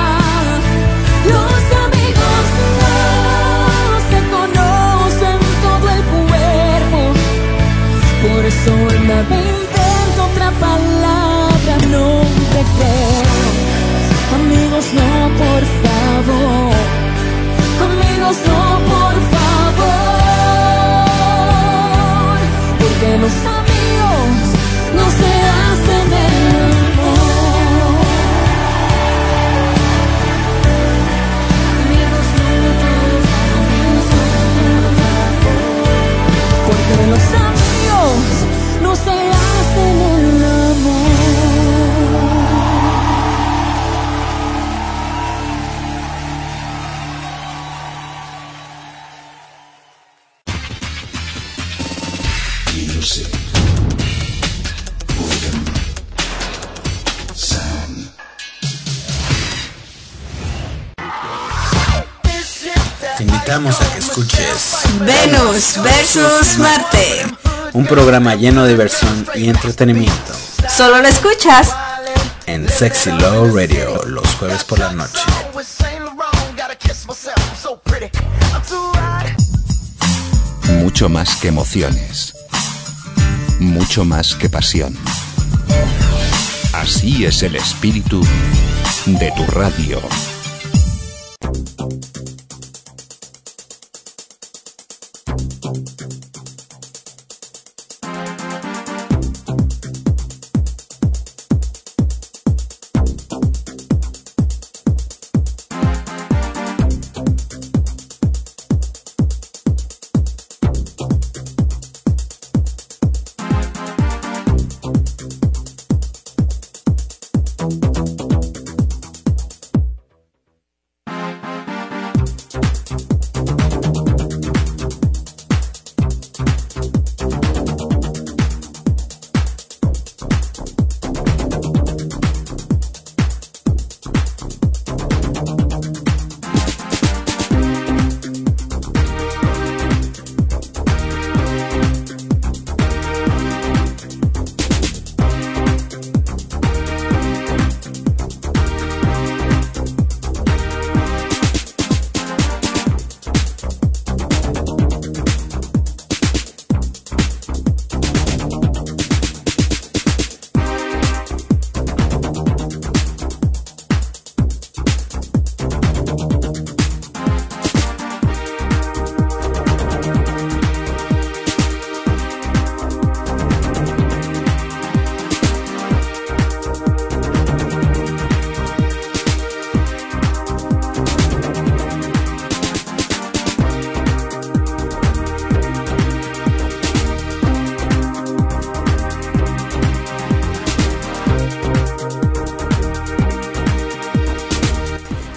Los amigos no se conocen todo el cuerpo. Por eso me invento otra palabra, no te creo. Amigos, no, por favor. Amigos, no, por favor. Porque los amigos no se hacen el amor. Amigos, no, porque los amigos no se hacen el amor. Te invitamos a que escuches Venus versus Marte. un programa lleno de diversión y entretenimiento Solo lo escuchas en Sexy Love Radio los jueves por la noche. Mucho más que emociones. Mucho más que pasión. Así es el espíritu de tu radio.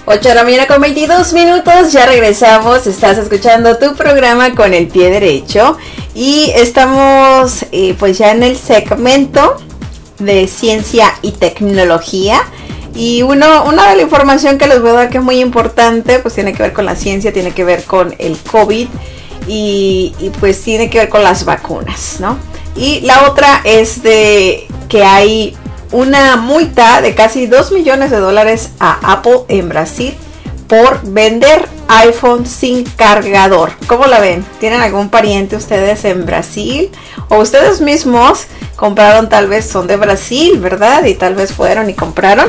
8 de la mañana con 22 minutos, ya regresamos, estás escuchando tu programa Con el Pie Derecho y estamos pues ya en el segmento de ciencia y tecnología. Y una de la información que les voy a dar que es muy importante, pues tiene que ver con la ciencia, tiene que ver con el COVID y pues tiene que ver con las vacunas, ¿no? Y la otra es de que hay una multa de casi $2 millones a Apple en Brasil por vender iPhone sin cargador. ¿Cómo la ven? ¿Tienen algún pariente ustedes en Brasil? O ustedes mismos compraron, tal vez son de Brasil, ¿verdad? Y tal vez fueron y compraron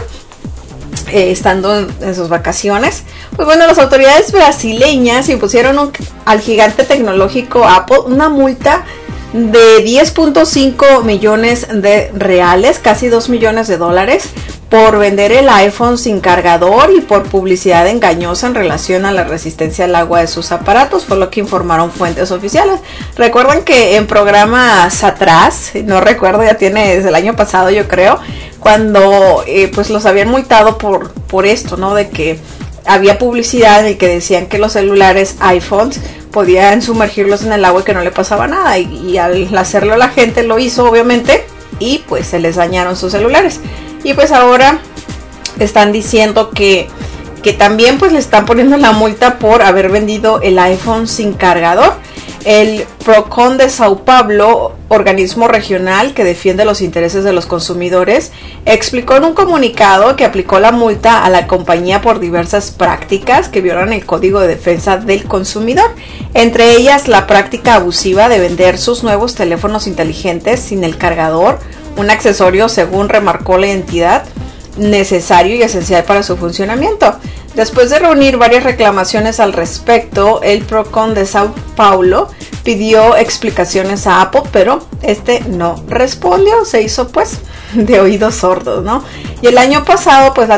estando en sus vacaciones. Pues bueno, las autoridades brasileñas impusieron al gigante tecnológico Apple una multa de 10.5 millones de reales, casi $2 millones, por vender el iPhone sin cargador y por publicidad engañosa en relación a la resistencia al agua de sus aparatos, fue lo que informaron fuentes oficiales. Recuerdan que en programas atrás, no recuerdo, ya tiene desde el año pasado yo creo, cuando pues los habían multado por esto, ¿no? De que había publicidad en el que decían que los celulares iPhones podían sumergirlos en el agua y que no le pasaba nada, y al hacerlo la gente lo hizo obviamente y pues se les dañaron sus celulares. Y pues ahora están diciendo que también pues le están poniendo la multa por haber vendido el iPhone sin cargador. El Procon de Sao Paulo, organismo regional que defiende los intereses de los consumidores, explicó en un comunicado que aplicó la multa a la compañía por diversas prácticas que violan el Código de Defensa del Consumidor, entre ellas la práctica abusiva de vender sus nuevos teléfonos inteligentes sin el cargador, un accesorio, según remarcó la entidad, necesario y esencial para su funcionamiento. Después de reunir varias reclamaciones al respecto, el Procon de Sao Paulo pidió explicaciones a Apple, pero este no respondió, se hizo pues de oídos sordos, ¿no? Y el año pasado pues la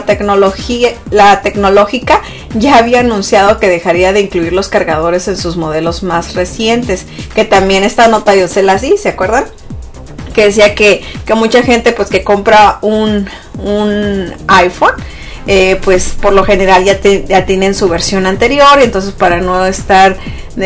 tecnológica ya había anunciado que dejaría de incluir los cargadores en sus modelos más recientes, que también esta nota yo se las di, ¿se acuerdan? Que decía que mucha gente pues que compra un iPhone, pues por lo general ya tienen su versión anterior, y entonces para no estar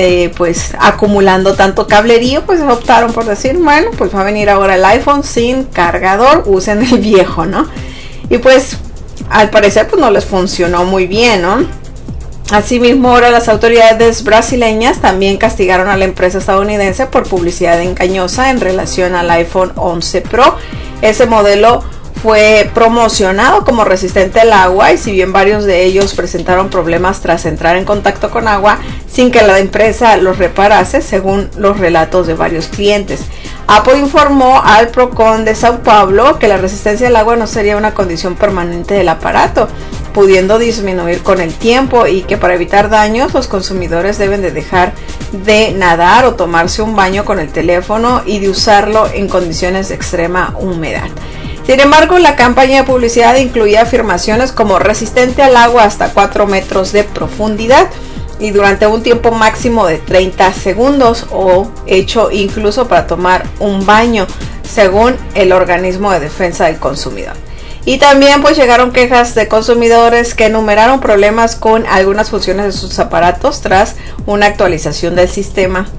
pues acumulando tanto cablerío, pues optaron por decir, bueno, pues va a venir ahora el iPhone sin cargador, usen el viejo, ¿no? Y pues al parecer pues no les funcionó muy bien, ¿no? Asimismo, ahora las autoridades brasileñas también castigaron a la empresa estadounidense por publicidad engañosa en relación al iPhone 11 Pro. Ese modelo fue promocionado como resistente al agua, y si bien varios de ellos presentaron problemas tras entrar en contacto con agua sin que la empresa los reparase, según los relatos de varios clientes. Apple informó al Procon de Sao Paulo que la resistencia al agua no sería una condición permanente del aparato, pudiendo disminuir con el tiempo, y que para evitar daños los consumidores deben de dejar de nadar o tomarse un baño con el teléfono y de usarlo en condiciones de extrema humedad. Sin embargo, la campaña de publicidad incluía afirmaciones como resistente al agua hasta 4 metros de profundidad y durante un tiempo máximo de 30 segundos, o hecho incluso para tomar un baño, según el organismo de defensa del consumidor. Y también pues llegaron quejas de consumidores que enumeraron problemas con algunas funciones de sus aparatos tras una actualización del sistema,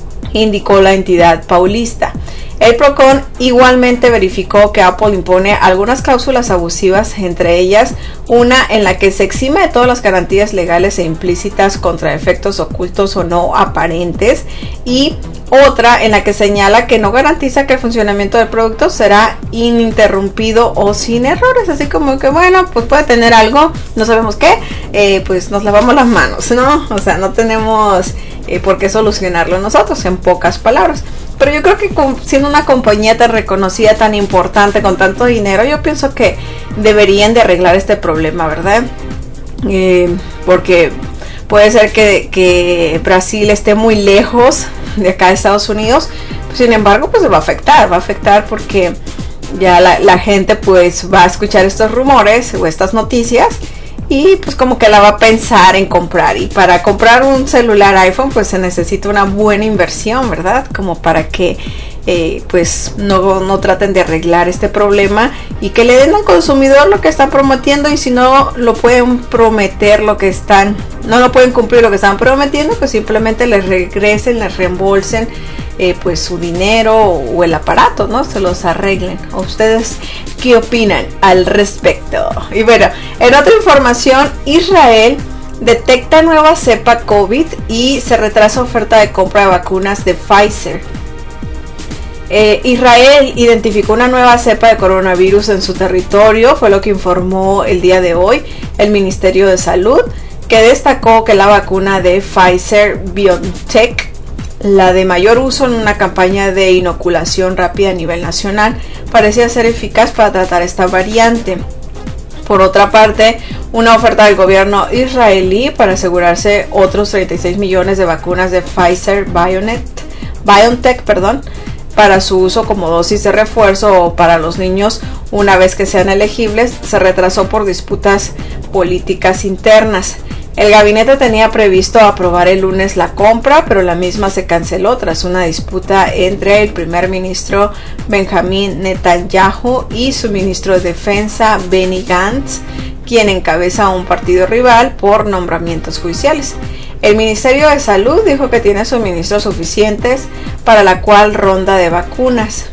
indicó la entidad paulista. El Procon igualmente verificó que Apple impone algunas cláusulas abusivas, entre ellas una en la que se exime de todas las garantías legales e implícitas contra efectos ocultos o no aparentes, y otra en la que señala que no garantiza que el funcionamiento del producto será ininterrumpido o sin errores. Así como que bueno, pues puede tener algo, no sabemos qué, pues nos lavamos las manos, ¿no? O sea, no tenemos por qué solucionarlo nosotros, en pocas palabras. Pero yo creo que siendo una compañía tan reconocida, tan importante, con tanto dinero, yo pienso que deberían de arreglar este problema, ¿verdad? Porque puede ser que Brasil esté muy lejos de acá de Estados Unidos, sin embargo pues va a afectar porque ya la gente pues va a escuchar estos rumores o estas noticias y pues como que la va a pensar en comprar, y para comprar un celular iPhone pues se necesita una buena inversión, ¿verdad? Como para que pues no traten de arreglar este problema y que le den al consumidor lo que están prometiendo, y si no lo pueden prometer lo que están, no lo pueden cumplir lo que están prometiendo, pues simplemente les regresen, les reembolsen pues su dinero o el aparato, ¿no? Se los arreglen. ¿Ustedes qué opinan al respecto? Y bueno, en otra información, Israel detecta nueva cepa COVID y se retrasa oferta de compra de vacunas de Pfizer. Israel identificó una nueva cepa de coronavirus en su territorio, fue lo que informó el día de hoy el Ministerio de Salud, que destacó que la vacuna de Pfizer-BioNTech, la de mayor uso en una campaña de inoculación rápida a nivel nacional, parecía ser eficaz para tratar esta variante. Por otra parte, una oferta del gobierno israelí para asegurarse otros 36 millones de vacunas de Pfizer-BioNTech, para su uso como dosis de refuerzo o para los niños una vez que sean elegibles, se retrasó por disputas políticas internas. El gabinete tenía previsto aprobar el lunes la compra, pero la misma se canceló tras una disputa entre el primer ministro Benjamin Netanyahu y su ministro de Defensa Benny Gantz, quien encabeza un partido rival por nombramientos judiciales. El Ministerio de Salud dijo que tiene suministros suficientes para la actual ronda de vacunas,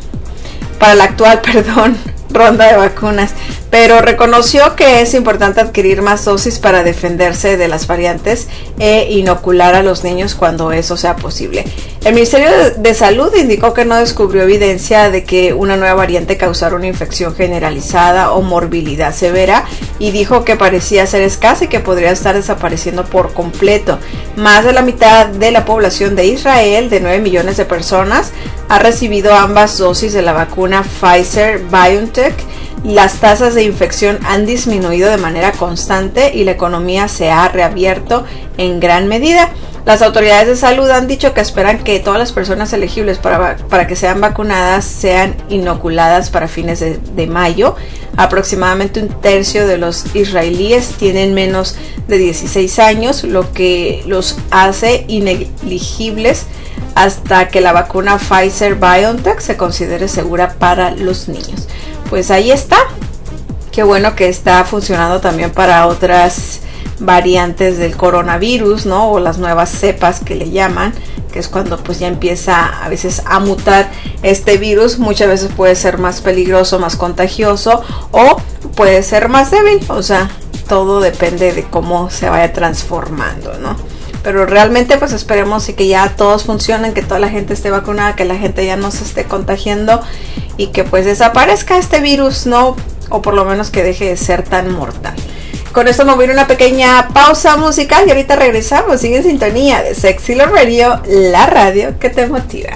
pero reconoció que es importante adquirir más dosis para defenderse de las variantes e inocular a los niños cuando eso sea posible. El Ministerio de Salud indicó que no descubrió evidencia de que una nueva variante causara una infección generalizada o morbilidad severa, y dijo que parecía ser escasa y que podría estar desapareciendo por completo. Más de la mitad de la población de Israel, de 9 millones de personas, ha recibido ambas dosis de la vacuna Pfizer-BioNTech. Las tasas de infección han disminuido de manera constante y la economía se ha reabierto en gran medida. Las autoridades de salud han dicho que esperan que todas las personas elegibles para que sean vacunadas sean inoculadas para fines de mayo. Aproximadamente un tercio de los israelíes tienen menos de 16 años, lo que los hace inelegibles hasta que la vacuna Pfizer-BioNTech se considere segura para los niños. Pues ahí está. Qué bueno que está funcionando también para otras variantes del coronavirus, ¿no? O las nuevas cepas que le llaman, que es cuando pues ya empieza a veces a mutar este virus. Muchas veces puede ser más peligroso, más contagioso, o puede ser más débil. O sea, todo depende de cómo se vaya transformando, ¿no? Pero realmente pues esperemos y que ya todos funcionen, que toda la gente esté vacunada, que la gente ya no se esté contagiando y que pues desaparezca este virus, ¿no? O por lo menos que deje de ser tan mortal. Con esto me voy a ir a una pequeña pausa musical y ahorita regresamos. Sigue en sintonía de Sexy Love Radio, la radio que te motiva.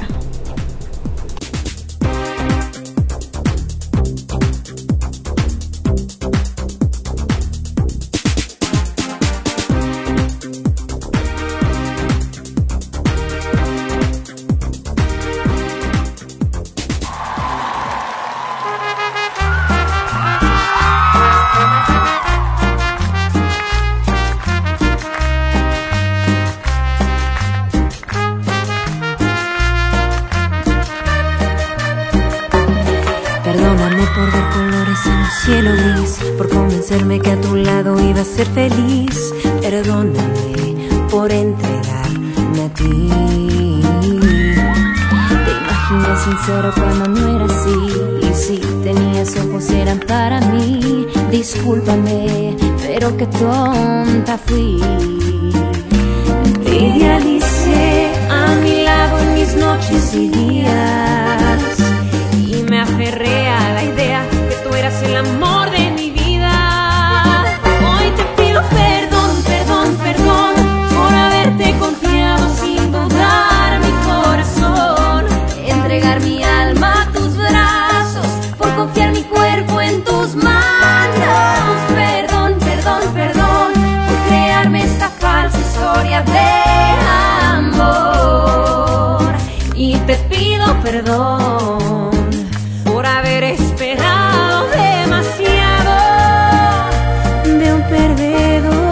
cielo gris, por convencerme que a tu lado iba a ser feliz. Perdóname por entregarme a ti. Te imaginé sincero cuando no era así, y si tenías ojos eran para mí. Discúlpame, pero qué tonta fui. Te idealicé a mi lado en mis noches y días, y me aferré a la idea que tú eras el amor de mi vida. Hoy te pido perdón, perdón, perdón por haberte confiado sin dudar mi corazón, entregar mi alma a tus brazos, por confiar mi cuerpo en tus manos. Perdón, perdón, perdón por crearme esta falsa historia de amor, y te pido perdón por haber esperado demasiado de un perdedor.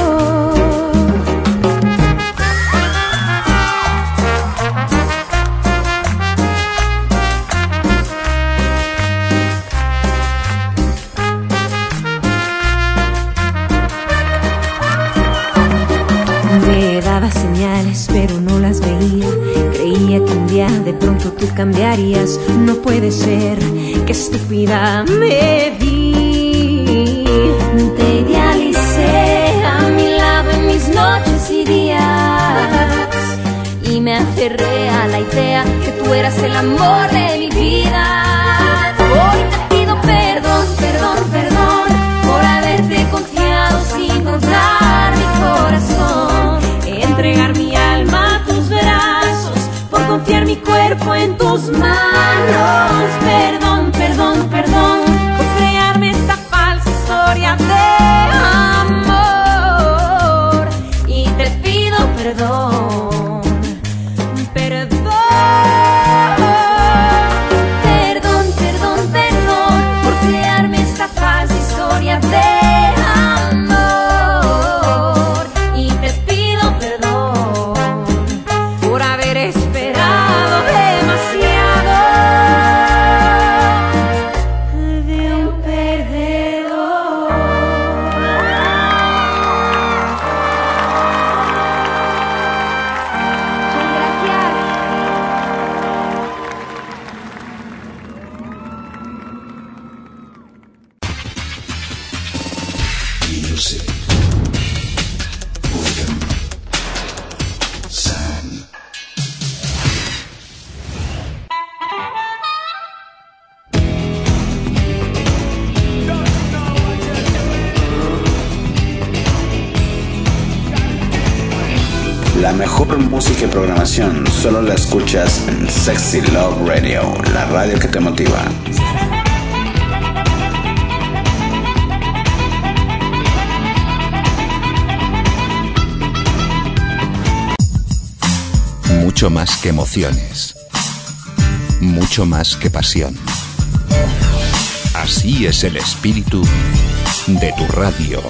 pero no las veía. Creía que un día de pronto tú cambiarías. No puede ser, qué estúpida me vi. Te idealicé a mi lado en mis noches y días, y me aferré a la idea que tú eras el amor de mi vida. Hoy te pido perdón, perdón, perdón, por haberte confiado sin contar mi corazón, entregar mi alma a tus brazos, por confiar mi cuerpo en tus manos. Perdón, perdón, perdón, por crearme esta falsa historia de amor, y te pido perdón. De amor, y te pido perdón por haber esperado demasiado de un perdedor. La mejor música y programación solo la escuchas en Sexy Love Radio, la radio que te motiva. Mucho más que emociones, mucho más que pasión. Así es el espíritu de tu radio.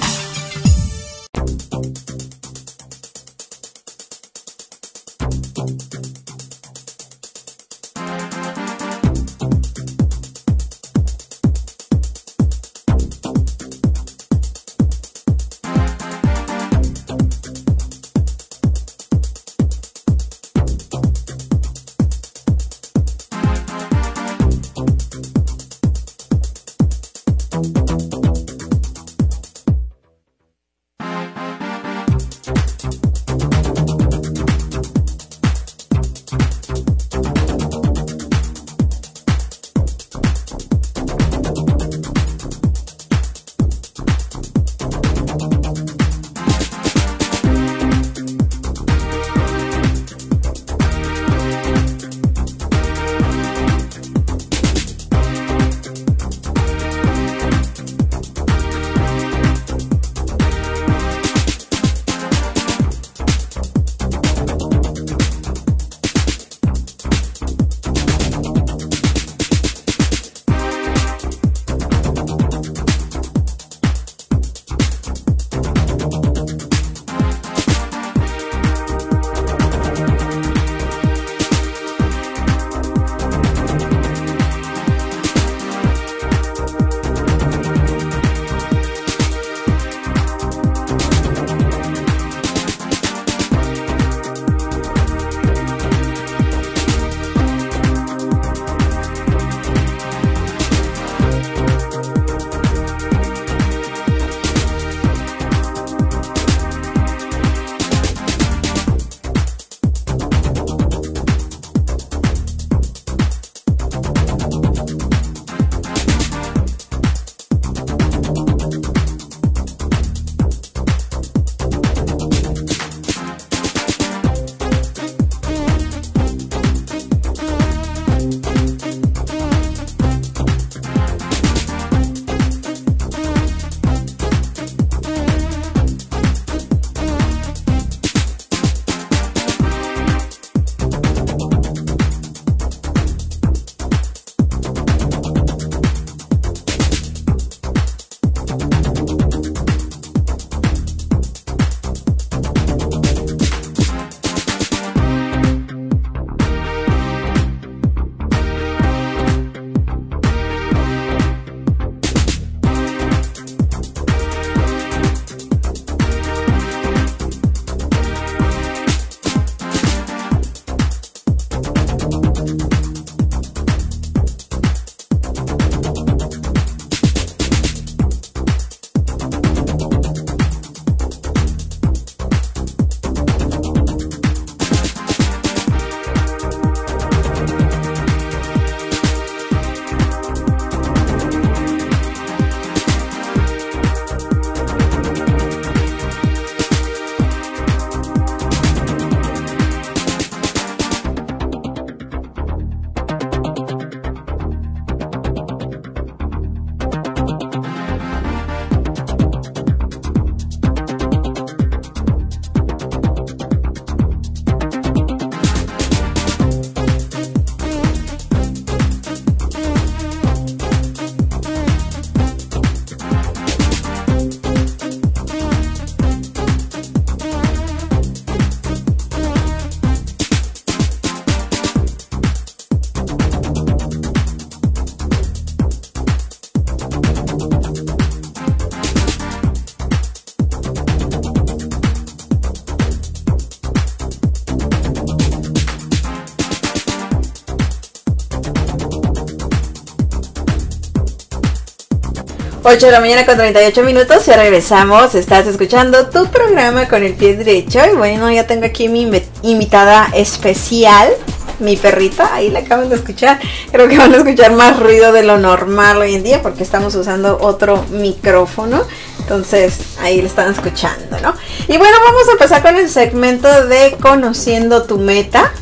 8 de la mañana con 38 minutos, ya regresamos. Estás escuchando tu programa con el pie derecho. Y bueno, ya tengo aquí mi invitada especial, mi perrita. Ahí la acaban de escuchar. Creo que van a escuchar más ruido de lo normal hoy en día porque estamos usando otro micrófono. Entonces ahí lo están escuchando, ¿no? Y bueno, vamos a empezar con el segmento de Conociendo tu Meta.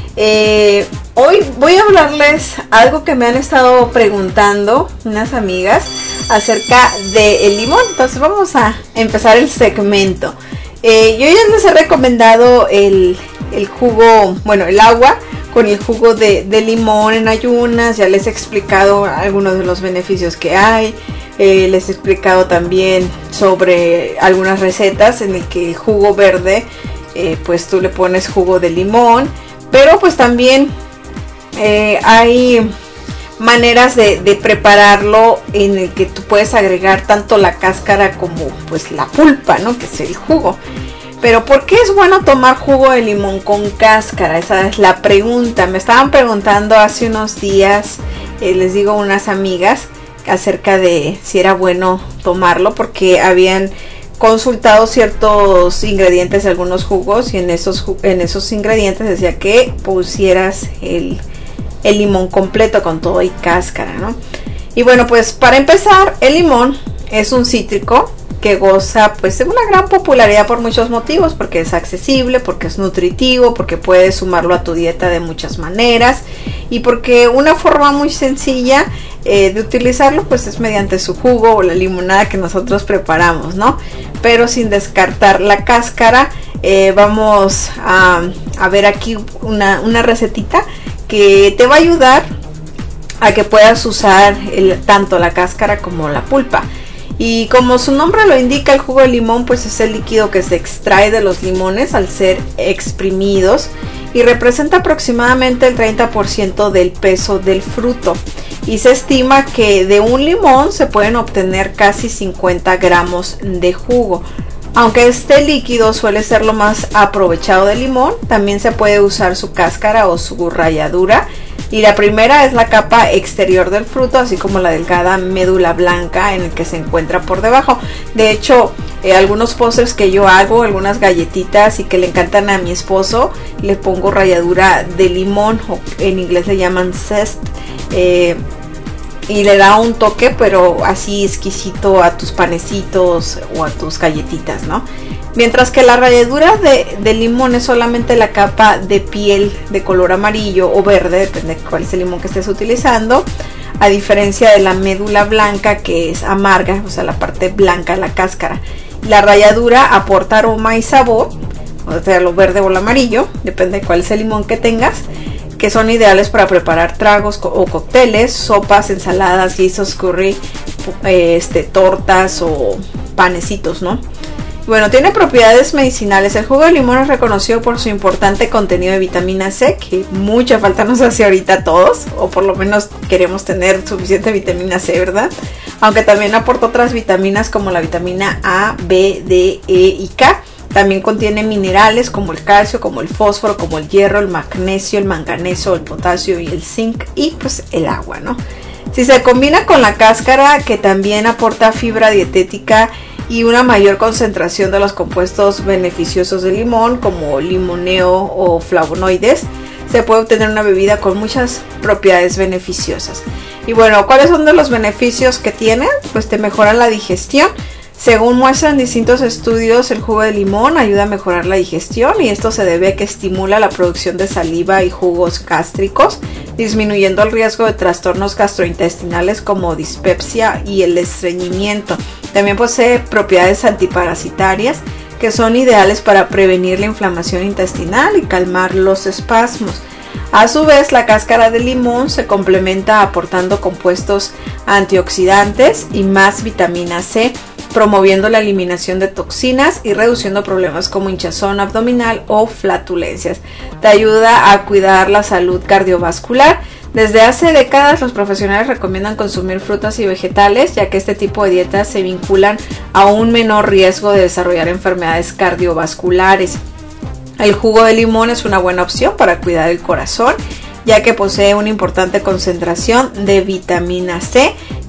Hoy voy a hablarles algo que me han estado preguntando unas amigas acerca del limón. Entonces vamos a empezar el segmento. Yo ya les he recomendado el jugo, bueno, el agua con el jugo de limón en ayunas. Ya les he explicado algunos de los beneficios que hay. Les he explicado también sobre algunas recetas en el que el jugo verde, pues tú le pones jugo de limón. Pero pues también hay maneras de prepararlo en el que tú puedes agregar tanto la cáscara como pues la pulpa, ¿no? Que es el jugo. Pero ¿por qué es bueno tomar jugo de limón con cáscara? Esa es la pregunta. Me estaban preguntando hace unos días, les digo, unas amigas acerca de si era bueno tomarlo porque habían consultado ciertos ingredientes de algunos jugos y en esos ingredientes decía que pusieras el limón completo con todo y cáscara, ¿no? Y bueno, pues para empezar, el limón es un cítrico que goza pues de una gran popularidad por muchos motivos, porque es accesible, porque es nutritivo, porque puedes sumarlo a tu dieta de muchas maneras y porque una forma muy sencilla de utilizarlo pues es mediante su jugo o la limonada que nosotros preparamos, ¿no? Pero sin descartar la cáscara. Vamos a ver aquí una recetita que te va a ayudar a que puedas usar tanto la cáscara como la pulpa. Y como su nombre lo indica, el jugo de limón pues es el líquido que se extrae de los limones al ser exprimidos y representa aproximadamente el 30% del peso del fruto. Y se estima que de un limón se pueden obtener casi 50 gramos de jugo. Aunque este líquido suele ser lo más aprovechado del limón, también se puede usar su cáscara o su ralladura. Y la primera es la capa exterior del fruto, así como la delgada médula blanca en el que se encuentra por debajo. De hecho, algunos postres que yo hago, algunas galletitas y que le encantan a mi esposo, le pongo ralladura de limón, o en inglés le llaman zest, y le da un toque, pero así exquisito a tus panecitos o a tus galletitas, ¿no? Mientras que la ralladura de limón es solamente la capa de piel de color amarillo o verde, depende de cuál es el limón que estés utilizando, a diferencia de la médula blanca que es amarga, o sea, la parte blanca, la cáscara. La ralladura aporta aroma y sabor, o sea, lo verde o lo amarillo, depende de cuál es el limón que tengas, que son ideales para preparar tragos o cócteles, sopas, ensaladas, guisos, curry, tortas o panecitos, ¿no? Bueno, tiene propiedades medicinales. El jugo de limón es reconocido por su importante contenido de vitamina C, que mucha falta nos hace ahorita a todos, o por lo menos queremos tener suficiente vitamina C, ¿verdad? Aunque también aporta otras vitaminas como la vitamina A, B, D, E y K. También contiene minerales como el calcio, como el fósforo, como el hierro, el magnesio, el manganeso, el potasio y el zinc y pues el agua, ¿no? Si se combina con la cáscara, que también aporta fibra dietética y una mayor concentración de los compuestos beneficiosos del limón como limoneo o flavonoides, se puede obtener una bebida con muchas propiedades beneficiosas. Y bueno, ¿cuáles son de los beneficios que tienen? Pues te mejora la digestión. Según muestran distintos estudios, el jugo de limón ayuda a mejorar la digestión y esto se debe a que estimula la producción de saliva y jugos gástricos, disminuyendo el riesgo de trastornos gastrointestinales como dispepsia y el estreñimiento. También posee propiedades antiparasitarias que son ideales para prevenir la inflamación intestinal y calmar los espasmos. A su vez, la cáscara de limón se complementa aportando compuestos antioxidantes y más vitamina C, promoviendo la eliminación de toxinas y reduciendo problemas como hinchazón abdominal o flatulencias. Te ayuda a cuidar la salud cardiovascular. Desde hace décadas los profesionales recomiendan consumir frutas y vegetales, ya que este tipo de dietas se vinculan a un menor riesgo de desarrollar enfermedades cardiovasculares. El jugo de limón es una buena opción para cuidar el corazón, ya que posee una importante concentración de vitamina C,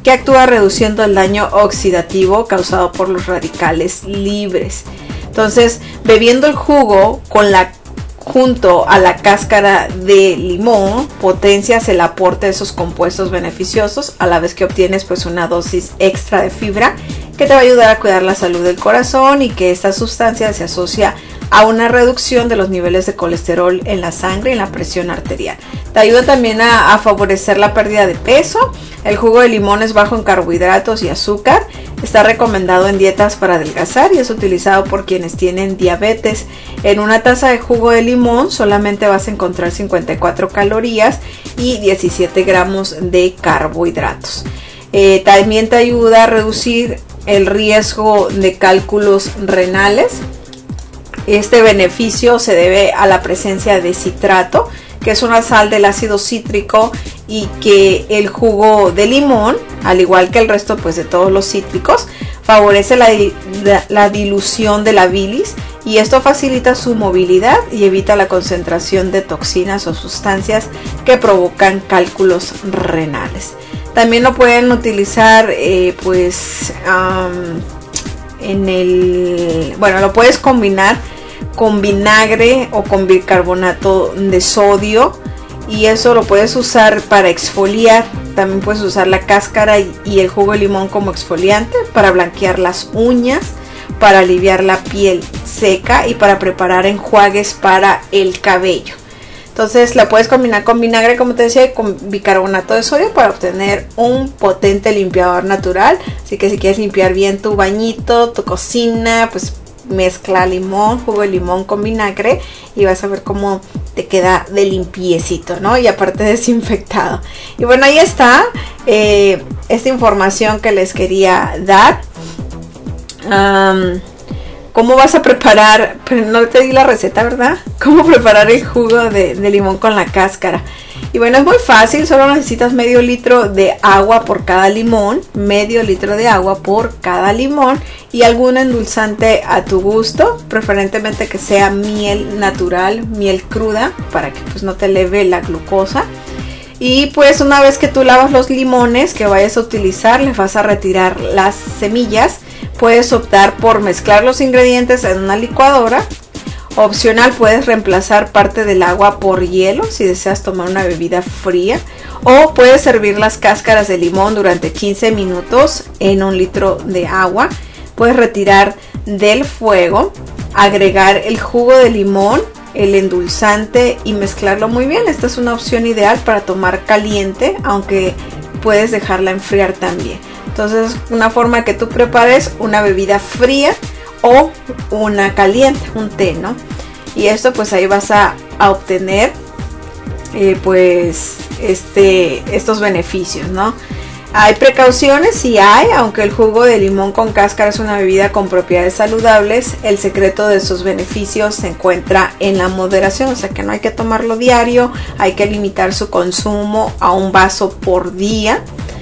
que actúa reduciendo el daño oxidativo causado por los radicales libres. Entonces, bebiendo el jugo junto a la cáscara de limón, potencias el aporte de esos compuestos beneficiosos, a la vez que obtienes pues una dosis extra de fibra que te va a ayudar a cuidar la salud del corazón, y que esta sustancia se asocia a una reducción de los niveles de colesterol en la sangre y en la presión arterial. Te ayuda también a favorecer la pérdida de peso. El jugo de limón es bajo en carbohidratos y azúcar. Está recomendado en dietas para adelgazar y es utilizado por quienes tienen diabetes. En una taza de jugo de limón solamente vas a encontrar 54 calorías y 17 gramos de carbohidratos. También te ayuda a reducir el riesgo de cálculos renales. Este beneficio se debe a la presencia de citrato, que es una sal del ácido cítrico, y que el jugo de limón, al igual que el resto pues de todos los cítricos, favorece la dilución de la bilis, y esto facilita su movilidad y evita la concentración de toxinas o sustancias que provocan cálculos renales. También lo pueden utilizar lo puedes combinar con vinagre o con bicarbonato de sodio, y eso lo puedes usar para exfoliar. También puedes usar la cáscara y el jugo de limón como exfoliante para blanquear las uñas, para aliviar la piel seca y para preparar enjuagues para el cabello. Entonces la puedes combinar con vinagre, como te decía, y con bicarbonato de sodio para obtener un potente limpiador natural. Así que si quieres limpiar bien tu bañito, tu cocina, pues mezcla limón, jugo de limón con vinagre, y vas a ver cómo te queda de limpiecito, ¿no? Y aparte desinfectado. Y bueno, ahí está esta información que les quería dar. ¿Cómo vas a preparar? Pero no te di la receta, ¿verdad? ¿Cómo preparar el jugo de limón con la cáscara? Y bueno, es muy fácil. Solo necesitas medio litro de agua por cada limón, y algún endulzante a tu gusto, preferentemente que sea miel natural, miel cruda, para que pues no te eleve la glucosa. Y pues una vez que tú lavas los limones que vayas a utilizar, les vas a retirar las semillas. Puedes optar por mezclar los ingredientes en una licuadora. Opcional, puedes reemplazar parte del agua por hielo si deseas tomar una bebida fría, o puedes servir las cáscaras de limón durante 15 minutos en un litro de agua. Puedes retirar del fuego, agregar el jugo de limón, el endulzante y mezclarlo muy bien. Esta es una opción ideal para tomar caliente, aunque puedes dejarla enfriar también. Entonces, una forma que tú prepares una bebida fría o una caliente, un té, ¿no? Y esto pues ahí vas a obtener estos beneficios, ¿no? Hay precauciones, sí hay, aunque el jugo de limón con cáscara es una bebida con propiedades saludables. El secreto de sus beneficios se encuentra en la moderación, o sea que no hay que tomarlo diario, hay que limitar su consumo a un vaso por día.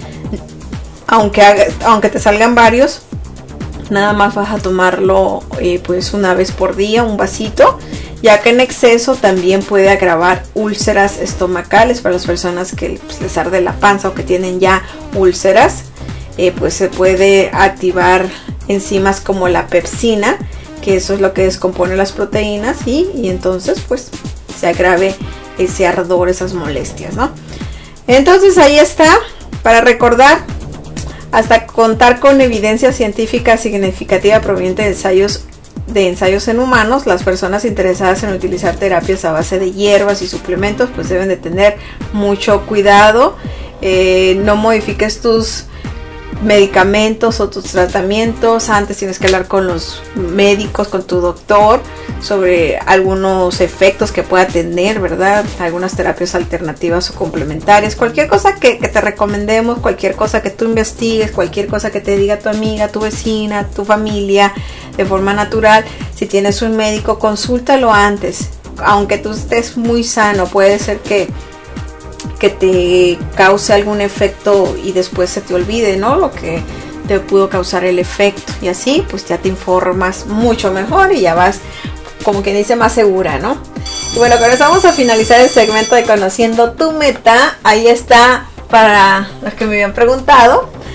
Aunque te salgan varios, nada más vas a tomarlo pues una vez por día, un vasito, ya que en exceso también puede agravar úlceras estomacales para las personas que pues, les arde la panza o que tienen ya úlceras. Pues se puede activar enzimas como la pepsina, que eso es lo que descompone las proteínas, y entonces pues se agrave ese ardor, esas molestias, ¿no? Entonces ahí está, para recordar. Hasta contar con evidencia científica significativa proveniente de ensayos en humanos, las personas interesadas en utilizar terapias a base de hierbas y suplementos pues deben de tener mucho cuidado. No modifiques tus medicamentos o tus tratamientos. Antes tienes que hablar con los médicos, con tu doctor, sobre algunos efectos que pueda tener, ¿verdad? Algunas terapias alternativas o complementarias. Cualquier cosa que te recomendemos, cualquier cosa que tú investigues, cualquier cosa que te diga tu amiga, tu vecina, tu familia, de forma natural, si tienes un médico, consúltalo antes. Aunque tú estés muy sano, puede ser que te cause algún efecto y después se te olvide, ¿no? Lo que te pudo causar el efecto, y así pues ya te informas mucho mejor y ya vas, como quien dice, más segura, ¿no? Y bueno, con eso vamos a finalizar el segmento de Conociendo tu Meta. Ahí está, para los que me habían preguntado,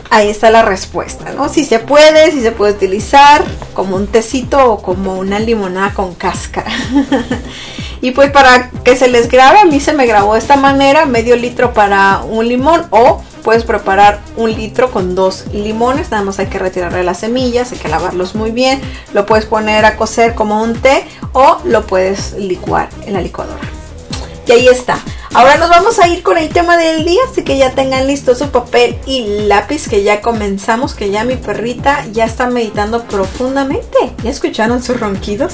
ahí está la respuesta, ¿no? Si se puede utilizar como un tecito o como una limonada con cáscara. Y pues para que se les grabe, a mí se me grabó de esta manera: medio litro para un limón, o puedes preparar 1 litro con 2 limones. Nada más hay que retirarle las semillas, hay que lavarlos muy bien. Lo puedes poner a cocer como un té, o lo puedes licuar en la licuadora. Y ahí está. Ahora nos vamos a ir con el tema del día, así que ya tengan listo su papel y lápiz, que ya comenzamos, que ya mi perrita ya está meditando profundamente. ¿Ya escucharon sus ronquidos?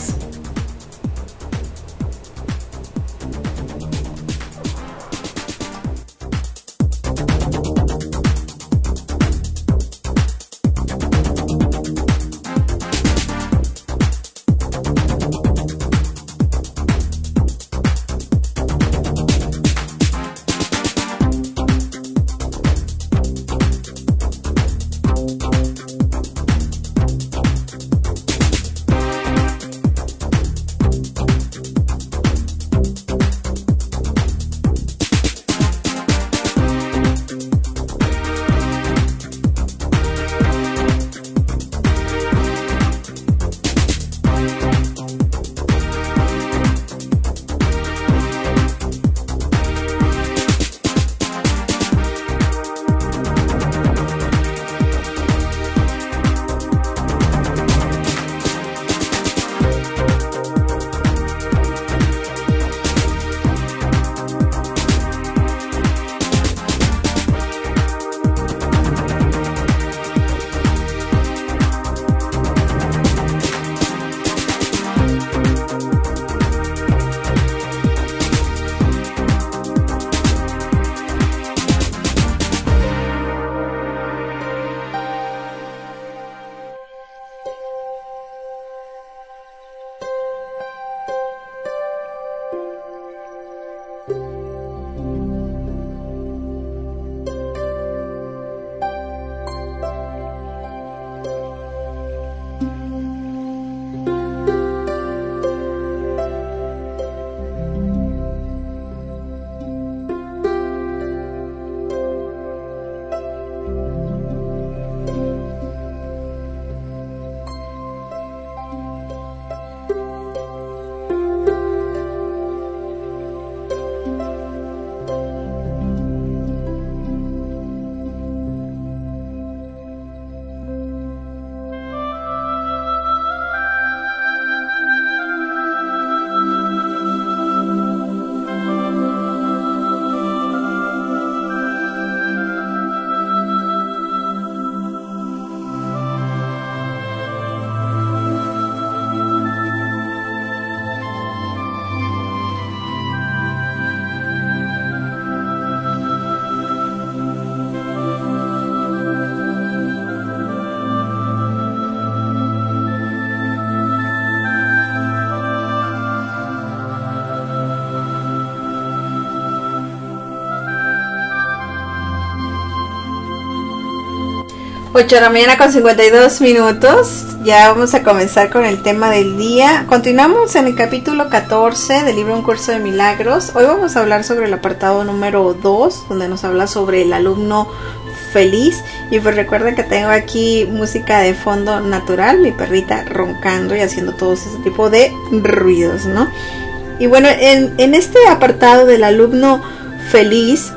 Ocho de la mañana con 52 minutos. Ya vamos a comenzar con el tema del día. Continuamos en el capítulo 14 del libro Un Curso de Milagros. Hoy vamos a hablar sobre el apartado número 2, donde nos habla sobre el alumno feliz. Y pues recuerden que tengo aquí música de fondo natural, mi perrita roncando y haciendo todo ese tipo de ruidos, ¿no? Y bueno, en este apartado del alumno feliz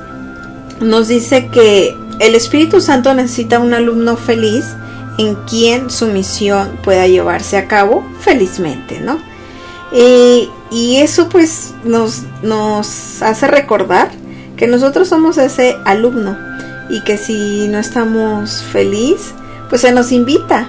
nos dice que el Espíritu Santo necesita un alumno feliz en quien su misión pueda llevarse a cabo felizmente, ¿no? Y eso pues nos hace recordar que nosotros somos ese alumno y que si no estamos felices, pues se nos invita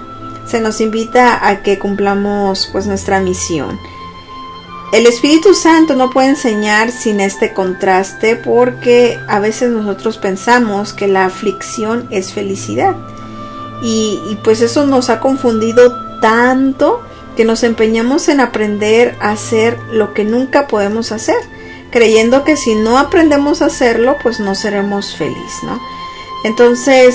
a que cumplamos pues nuestra misión. El Espíritu Santo no puede enseñar sin este contraste, porque a veces nosotros pensamos que la aflicción es felicidad y pues eso nos ha confundido tanto que nos empeñamos en aprender a hacer lo que nunca podemos hacer, creyendo que si no aprendemos a hacerlo pues no seremos felices, ¿no? Entonces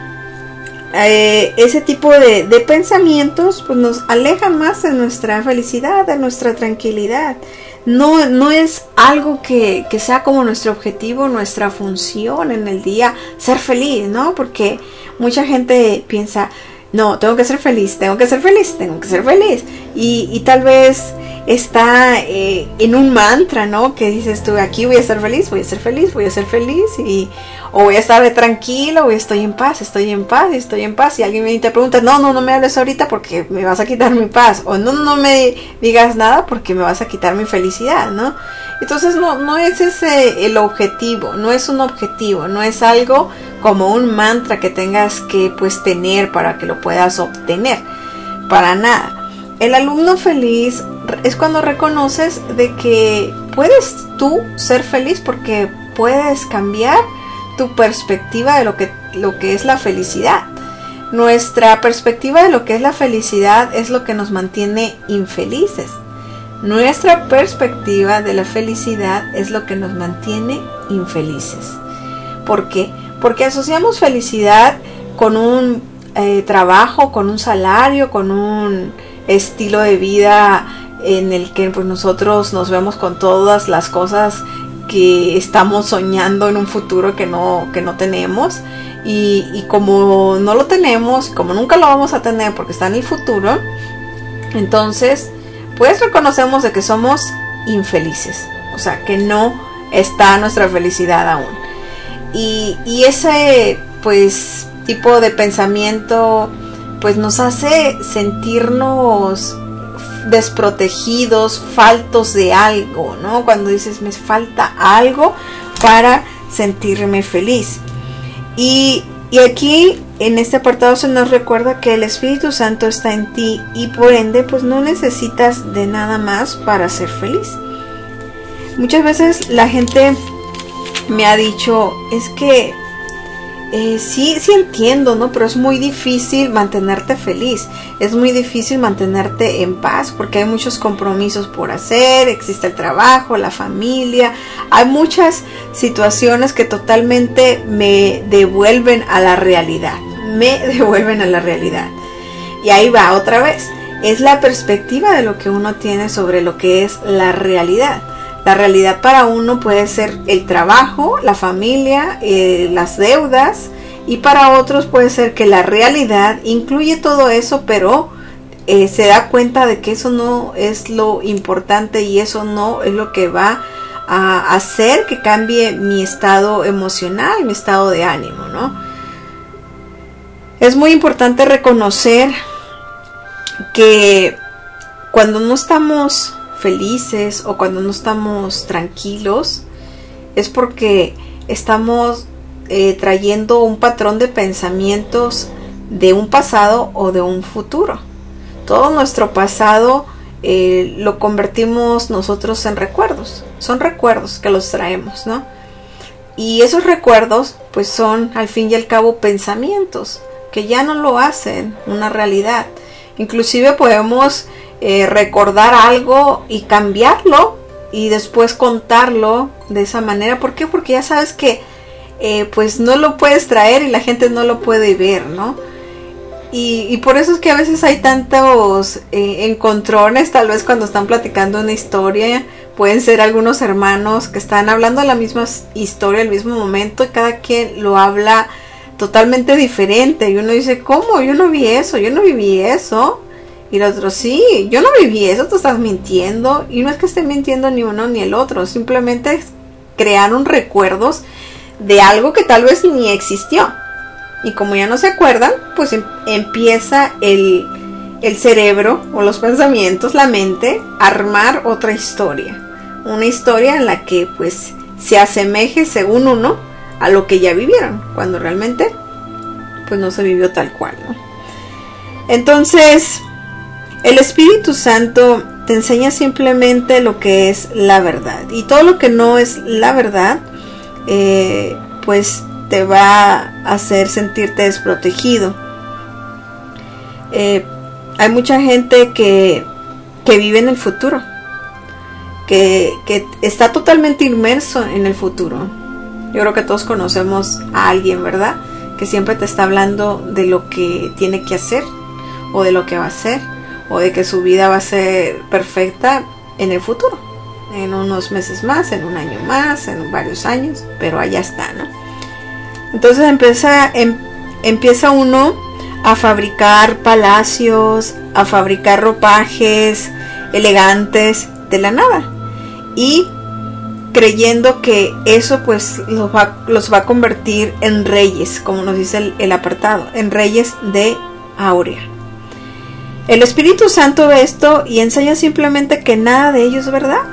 ese tipo de pensamientos pues nos alejan más de nuestra felicidad, de nuestra tranquilidad, no es algo que sea como nuestro objetivo, nuestra función en el día, ser feliz, ¿no? Porque mucha gente piensa, no, tengo que ser feliz, tengo que ser feliz, tengo que ser feliz. Y tal vez está en un mantra, ¿no? Que dices tú, aquí voy a ser feliz, voy a ser feliz, voy a ser feliz, o voy a estar tranquilo, o estoy en paz, estoy en paz, estoy en paz. Y alguien me te pregunta, no me hables ahorita porque me vas a quitar mi paz, o no me digas nada porque me vas a quitar mi felicidad, ¿no? Entonces no es ese el objetivo, no es un objetivo, no es algo como un mantra que tengas que pues tener para que lo puedas obtener, para nada. El alumno feliz es cuando reconoces de que puedes tú ser feliz porque puedes cambiar tu perspectiva de lo que es la felicidad. Nuestra perspectiva de lo que es la felicidad es lo que nos mantiene infelices. Nuestra perspectiva de la felicidad es lo que nos mantiene infelices. ¿Por qué? Porque asociamos felicidad con un trabajo, con un salario, con un estilo de vida en el que pues nosotros nos vemos con todas las cosas que estamos soñando en un futuro que no tenemos, y como no lo tenemos, como nunca lo vamos a tener porque está en el futuro, entonces pues reconocemos de que somos infelices, o sea que no está nuestra felicidad aún, y ese pues tipo de pensamiento pues nos hace sentirnos desprotegidos, faltos de algo, ¿no? Cuando dices me falta algo para sentirme feliz. Y aquí en este apartado se nos recuerda que el Espíritu Santo está en ti y por ende pues no necesitas de nada más para ser feliz. Muchas veces la gente me ha dicho, es que sí entiendo, ¿no? Pero es muy difícil mantenerte feliz, es muy difícil mantenerte en paz porque hay muchos compromisos por hacer, existe el trabajo, la familia, hay muchas situaciones que totalmente me devuelven a la realidad, y ahí va otra vez, es la perspectiva de lo que uno tiene sobre lo que es la realidad. La realidad para uno puede ser el trabajo, la familia, las deudas, y para otros puede ser que la realidad incluye todo eso, pero se da cuenta de que eso no es lo importante y eso no es lo que va a hacer que cambie mi estado emocional, mi estado de ánimo, ¿no? Es muy importante reconocer que cuando no estamos felices o cuando no estamos tranquilos es porque estamos trayendo un patrón de pensamientos de un pasado o de un futuro. Todo nuestro pasado lo convertimos nosotros en recuerdos, son recuerdos que los traemos, ¿no? Y esos recuerdos pues son al fin y al cabo pensamientos que ya no lo hacen una realidad. Inclusive podemos recordar algo y cambiarlo y después contarlo de esa manera. ¿Por qué? Porque ya sabes que pues no lo puedes traer y la gente no lo puede ver, ¿no? Y por eso es que a veces hay tantos encontrones, tal vez cuando están platicando una historia, pueden ser algunos hermanos que están hablando de la misma historia, al mismo momento, y cada quien lo habla totalmente diferente, y uno dice, ¿cómo? Yo no vi eso, yo no viví eso. Y el otro, sí, yo no viví eso, tú estás mintiendo. Y no es que esté mintiendo ni uno ni el otro, simplemente crearon recuerdos de algo que tal vez ni existió. Y como ya no se acuerdan, pues empieza el cerebro o los pensamientos, la mente, a armar otra historia. Una historia en la que pues se asemeje según uno a lo que ya vivieron, cuando realmente pues no se vivió tal cual, ¿no? Entonces el Espíritu Santo te enseña simplemente lo que es la verdad. Y todo lo que no es la verdad, pues te va a hacer sentirte desprotegido. Hay mucha gente que vive en el futuro, que está totalmente inmerso en el futuro. Yo creo que todos conocemos a alguien, ¿verdad? Que siempre te está hablando de lo que tiene que hacer, o de lo que va a hacer, o de que su vida va a ser perfecta en el futuro. en unos meses más, en un año más, en varios años, pero allá está, ¿no? Entonces empieza uno a fabricar palacios, a fabricar ropajes elegantes de la nada, y creyendo que eso pues los va a convertir en reyes, como nos dice el apartado, en reyes de Aurea. El Espíritu Santo ve esto y enseña simplemente que nada de ello es verdad.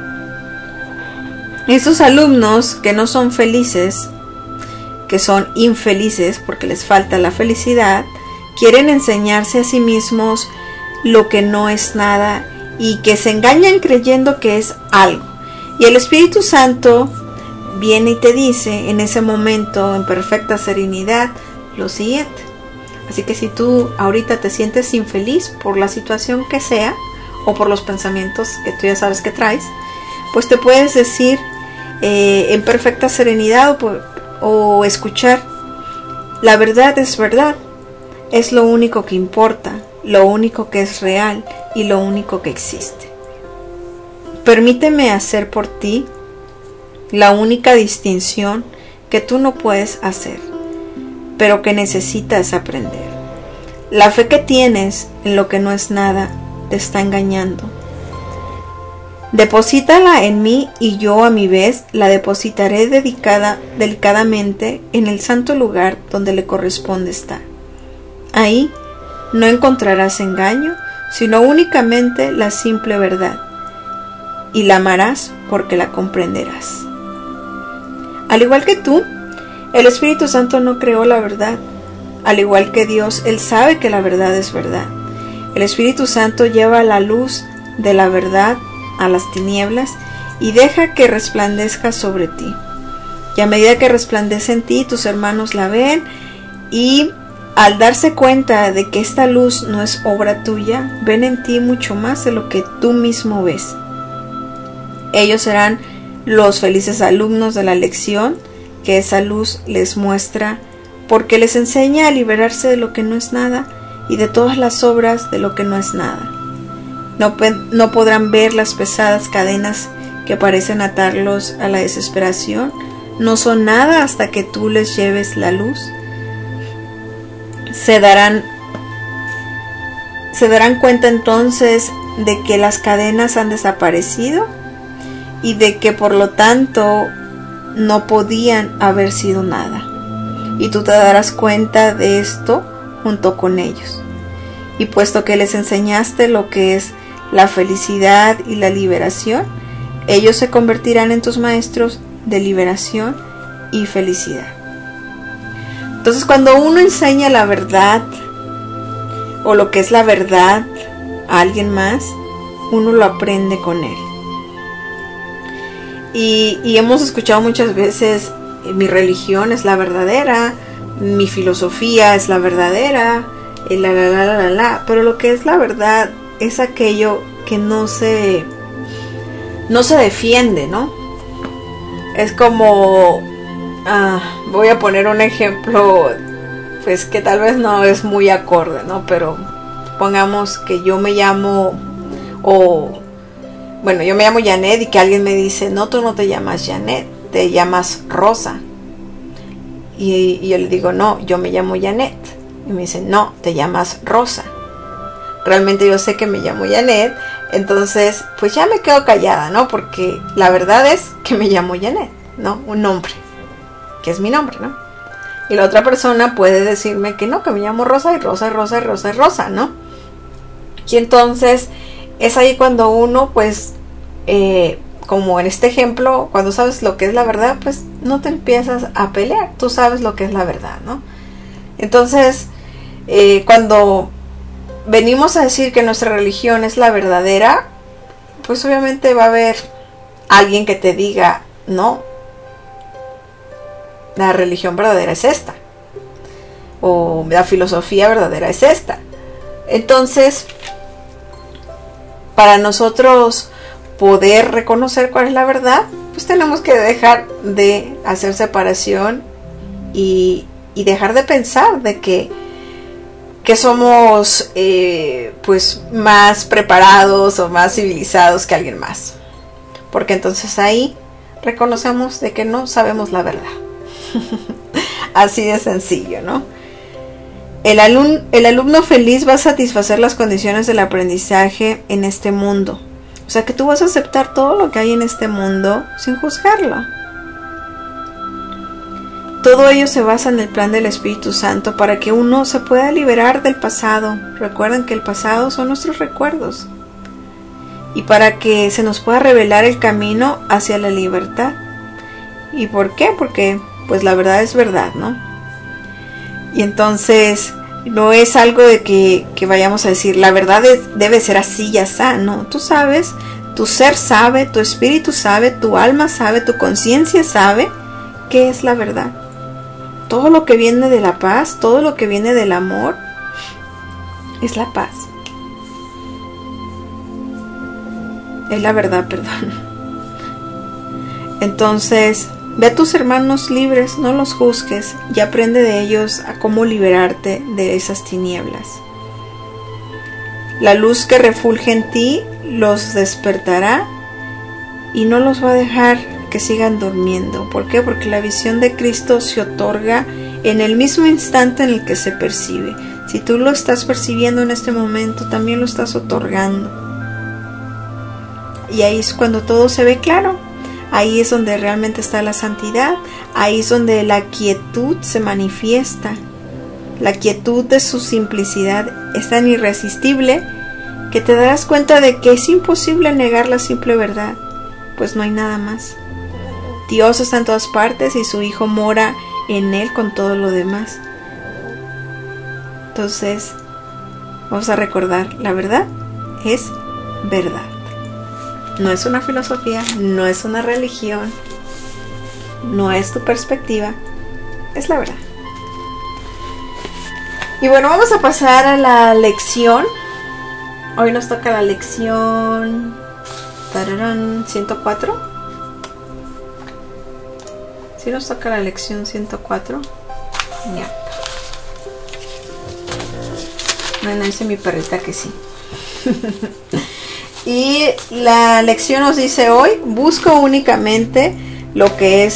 Esos alumnos que no son felices, que son infelices porque les falta la felicidad, quieren enseñarse a sí mismos lo que no es nada y que se engañan creyendo que es algo. Y el Espíritu Santo viene y te dice en ese momento, en perfecta serenidad, lo siguiente. Así que si tú ahorita te sientes infeliz por la situación que sea, o por los pensamientos que tú ya sabes que traes, pues te puedes decir en perfecta serenidad o escuchar: la verdad, es lo único que importa, lo único que es real y lo único que existe. Permíteme hacer por ti la única distinción que tú no puedes hacer, pero que necesitas aprender. La fe que tienes en lo que no es nada te está engañando. Deposítala en mí y yo a mi vez la depositaré delicadamente en el santo lugar donde le corresponde estar. Ahí no encontrarás engaño, sino únicamente la simple verdad, y la amarás porque la comprenderás. Al igual que tú, el Espíritu Santo no creó la verdad. Al igual que Dios, Él sabe que la verdad es verdad. El Espíritu Santo lleva la luz de la verdad a las tinieblas y deja que resplandezca sobre ti. Y a medida que resplandece en ti, tus hermanos la ven, y al darse cuenta de que esta luz no es obra tuya, ven en ti mucho más de lo que tú mismo ves. Ellos serán los felices alumnos de la lección que esa luz les muestra, porque les enseña a liberarse de lo que no es nada y de todas las obras de lo que no es nada. No podrán ver las pesadas cadenas que parecen atarlos a la desesperación. No son nada hasta que tú les lleves la luz. Se darán cuenta entonces de que las cadenas han desaparecido y de que por lo tanto no podían haber sido nada. Y tú te darás cuenta de esto junto con ellos. Y puesto que les enseñaste lo que es la felicidad y la liberación, ellos se convertirán en tus maestros de liberación y felicidad. Entonces, cuando uno enseña la verdad o lo que es la verdad a alguien más, uno lo aprende con él. Y hemos escuchado muchas veces: mi religión es la verdadera, mi filosofía es la verdadera, pero lo que es la verdad es aquello que no se defiende, ¿no? Es como, voy a poner un ejemplo, pues que tal vez no es muy acorde, ¿no? Pero pongamos que yo me llamo, yo me llamo Janet, y que alguien me dice: no, tú no te llamas Janet, te llamas Rosa. Y yo le digo: no, yo me llamo Janet. Y me dice: no, te llamas Rosa. Realmente yo sé que me llamo Janet, entonces pues ya me quedo callada, ¿no? Porque la verdad es que me llamo Janet, ¿no? Un nombre, que es mi nombre, ¿no? Y la otra persona puede decirme que no, que me llamo Rosa, y Rosa, ¿no? Y entonces es ahí cuando uno, pues, como en este ejemplo, cuando sabes lo que es la verdad, pues no te empiezas a pelear, tú sabes lo que es la verdad, ¿no? Entonces, cuando venimos a decir que nuestra religión es la verdadera, pues obviamente va a haber alguien que te diga: no, la religión verdadera es esta, o la filosofía verdadera es esta. Entonces, para nosotros poder reconocer cuál es la verdad, pues tenemos que dejar de hacer separación y dejar de pensar de que somos pues más preparados o más civilizados que alguien más. porque entonces ahí reconocemos de que no sabemos la verdad. Así de sencillo, ¿no? El alumno feliz va a satisfacer las condiciones del aprendizaje en este mundo. O sea que tú vas a aceptar todo lo que hay en este mundo sin juzgarlo. Todo ello se basa en el plan del Espíritu Santo para que uno se pueda liberar del pasado. Recuerden que el pasado son nuestros recuerdos. Y para que se nos pueda revelar el camino hacia la libertad. ¿Y por qué? Porque pues la verdad es verdad, ¿no? Y entonces no es algo de que vayamos a decir la verdad debe ser así y así, no. Tú sabes, tu ser sabe, tu espíritu sabe, tu alma sabe, tu conciencia sabe qué es la verdad. Todo lo que viene de la paz, todo lo que viene del amor es la paz. Es la verdad, perdón. Entonces, ve a tus hermanos libres, no los juzgues y aprende de ellos a cómo liberarte de esas tinieblas. La luz que refulge en ti los despertará y no los va a dejar que sigan durmiendo. ¿Por qué? Porque la visión de Cristo se otorga en el mismo instante en el que se percibe. Si tú lo estás percibiendo en este momento, también lo estás otorgando. Y ahí es cuando todo se ve claro. Ahí es donde realmente está la santidad. Ahí es donde la quietud se manifiesta. La quietud de su simplicidad es tan irresistible que te darás cuenta de que es imposible negar la simple verdad, pues no hay nada más. Dios está en todas partes y su Hijo mora en Él con todo lo demás. Entonces, vamos a recordar, la verdad es verdad. No es una filosofía, no es una religión, no es tu perspectiva, es la verdad. Y bueno, vamos a pasar a la lección. Hoy nos toca la lección 104. ¿Sí nos toca la lección 104? Ya. Bueno, dice mi perrita que sí. Y la lección nos dice hoy: busco únicamente lo que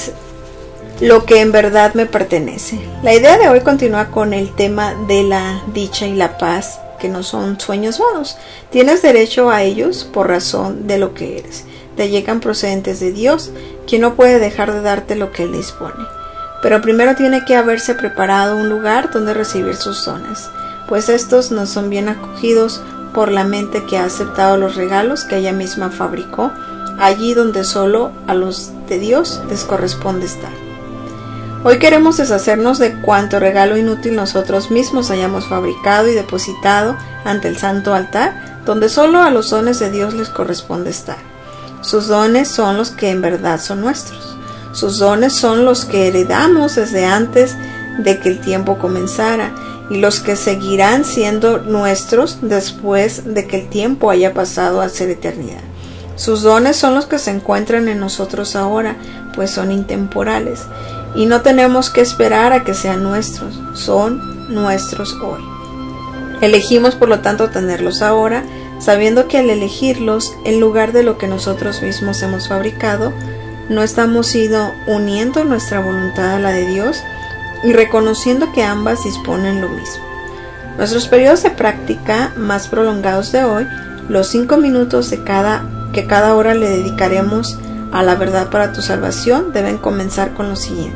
en verdad me pertenece. La idea de hoy continúa con el tema de la dicha y la paz, que no son sueños vanos. Tienes derecho a ellos por razón de lo que eres. Te llegan procedentes de Dios, quien no puede dejar de darte lo que Él dispone. Pero primero tiene que haberse preparado un lugar donde recibir sus dones, pues estos no son bien acogidos por la mente que ha aceptado los regalos que ella misma fabricó, allí donde solo a los de Dios les corresponde estar. Hoy queremos deshacernos de cuanto regalo inútil nosotros mismos hayamos fabricado y depositado ante el santo altar, donde solo a los dones de Dios les corresponde estar. Sus dones son los que en verdad son nuestros. Sus dones son los que heredamos desde antes de que el tiempo comenzara, y los que seguirán siendo nuestros después de que el tiempo haya pasado a ser eternidad. Sus dones son los que se encuentran en nosotros ahora, pues son intemporales, y no tenemos que esperar a que sean nuestros, son nuestros hoy. Elegimos por lo tanto tenerlos ahora, sabiendo que al elegirlos en lugar de lo que nosotros mismos hemos fabricado, no estamos uniendo nuestra voluntad a la de Dios y reconociendo que ambas disponen lo mismo. Nuestros periodos de práctica más prolongados de hoy, los 5 minutos que cada hora le dedicaremos a la verdad para tu salvación, deben comenzar con lo siguiente: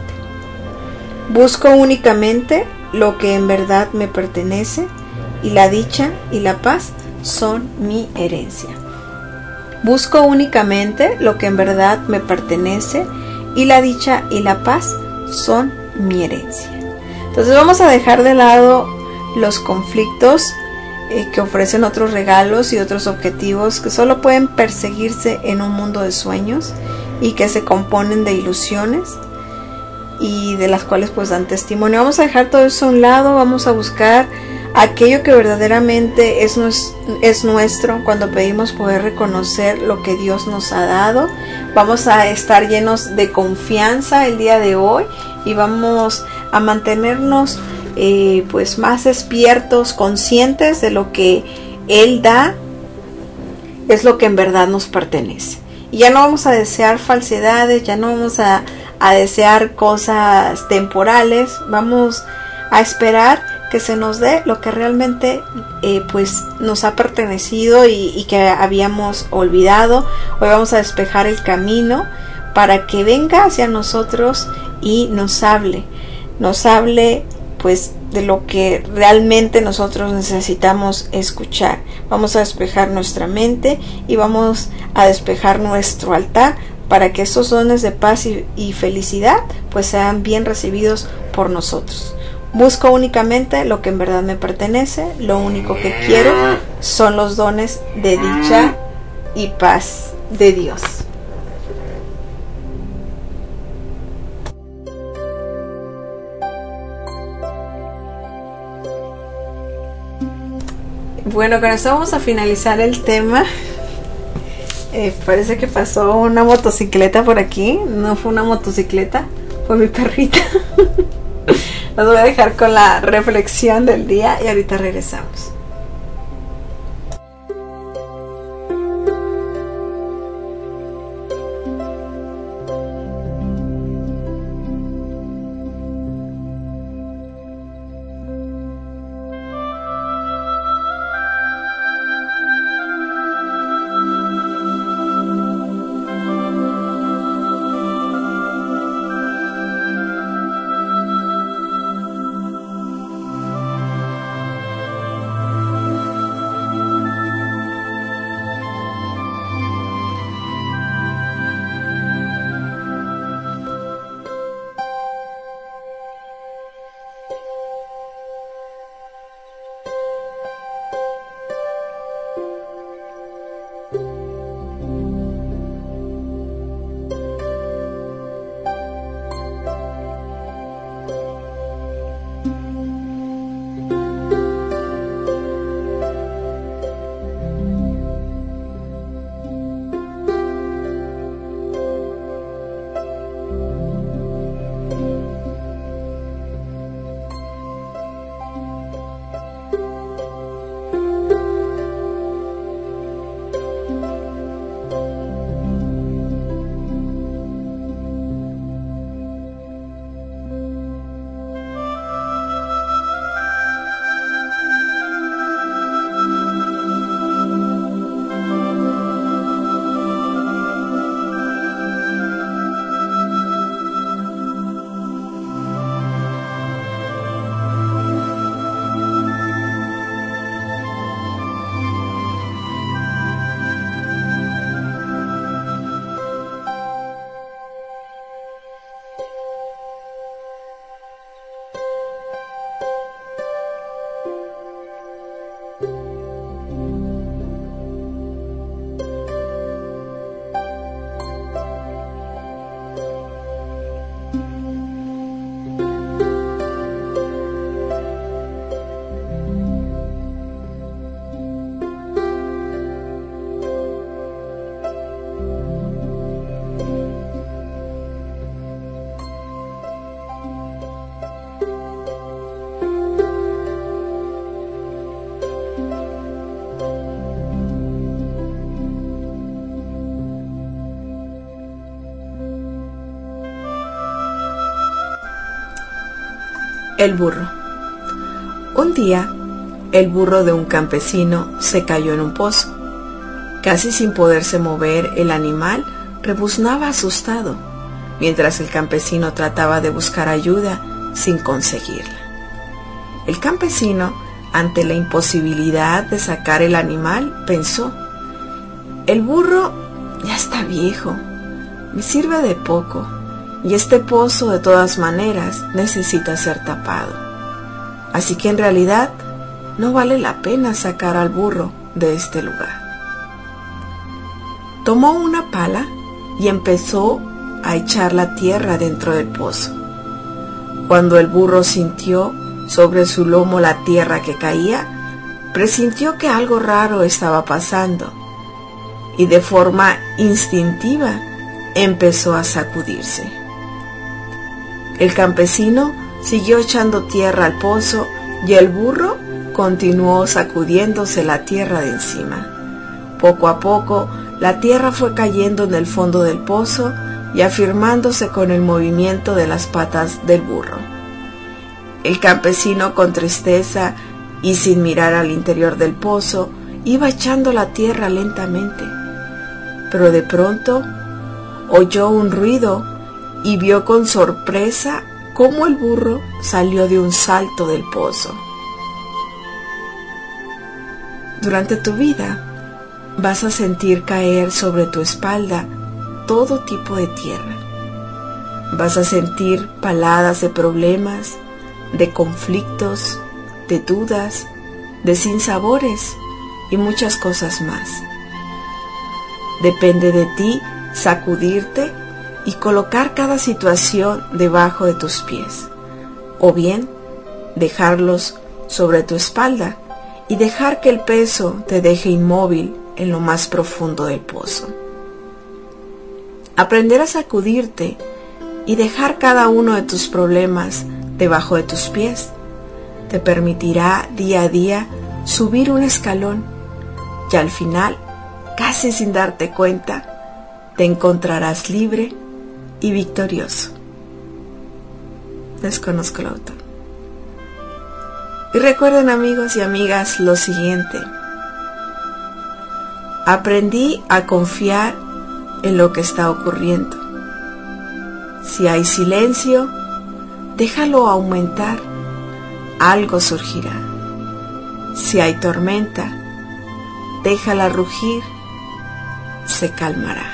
busco únicamente lo que en verdad me pertenece, y la dicha y la paz son mi herencia. Busco únicamente lo que en verdad me pertenece, y la dicha y la paz son mi herencia. Entonces vamos a dejar de lado los conflictos que ofrecen otros regalos y otros objetivos que solo pueden perseguirse en un mundo de sueños y que se componen de ilusiones y de las cuales pues dan testimonio. Vamos a dejar todo eso a un lado, vamos a buscar aquello que verdaderamente es nuestro. Cuando pedimos poder reconocer lo que Dios nos ha dado, vamos a estar llenos de confianza el día de hoy y vamos a mantenernos pues más despiertos, conscientes de lo que Él da es lo que en verdad nos pertenece. Y ya no vamos a desear falsedades, ya no vamos a desear cosas temporales, vamos a esperar que se nos dé lo que realmente pues nos ha pertenecido y que habíamos olvidado. Hoy vamos a despejar el camino para que venga hacia nosotros y nos hable pues de lo que realmente nosotros necesitamos escuchar. Vamos a despejar nuestra mente y vamos a despejar nuestro altar para que esos dones de paz y felicidad pues sean bien recibidos por nosotros. Busco únicamente lo que en verdad me pertenece, lo único que quiero son los dones de dicha y paz de Dios. Bueno, con esto vamos a finalizar el tema. Parece que pasó una motocicleta por aquí. No fue una motocicleta, fue mi perrita. Los voy a dejar con la reflexión del día y ahorita regresamos. El burro. Un día, el burro de un campesino se cayó en un pozo. Casi sin poderse mover, el animal rebuznaba asustado, mientras el campesino trataba de buscar ayuda sin conseguirla. El campesino, ante la imposibilidad de sacar el animal, pensó: el burro ya está viejo, me sirve de poco, y este pozo de todas maneras necesita ser tapado. Así que en realidad no vale la pena sacar al burro de este lugar. Tomó una pala y empezó a echar la tierra dentro del pozo. Cuando el burro sintió sobre su lomo la tierra que caía, presintió que algo raro estaba pasando y de forma instintiva empezó a sacudirse. El campesino siguió echando tierra al pozo y el burro continuó sacudiéndose la tierra de encima. Poco a poco, La tierra fue cayendo en el fondo del pozo y afirmándose con el movimiento de las patas del burro. El campesino, con tristeza y sin mirar al interior del pozo, iba echando la tierra lentamente, pero de pronto oyó un ruido y vio con sorpresa cómo el burro salió de un salto del pozo. Durante tu vida vas a sentir caer sobre tu espalda todo tipo de tierra. Vas a sentir paladas de problemas, de conflictos, de dudas, de sinsabores y muchas cosas más. Depende de ti sacudirte y colocar cada situación debajo de tus pies, o bien dejarlos sobre tu espalda y dejar que el peso te deje inmóvil en lo más profundo del pozo. Aprender a sacudirte y dejar cada uno de tus problemas debajo de tus pies te permitirá día a día subir un escalón y al final, casi sin darte cuenta, te encontrarás libre y victorioso. Desconozco el autor. Y recuerden, amigos y amigas, lo siguiente: aprendí a confiar en lo que está ocurriendo. Si hay silencio, déjalo aumentar, algo surgirá. Si hay tormenta, déjala rugir, se calmará.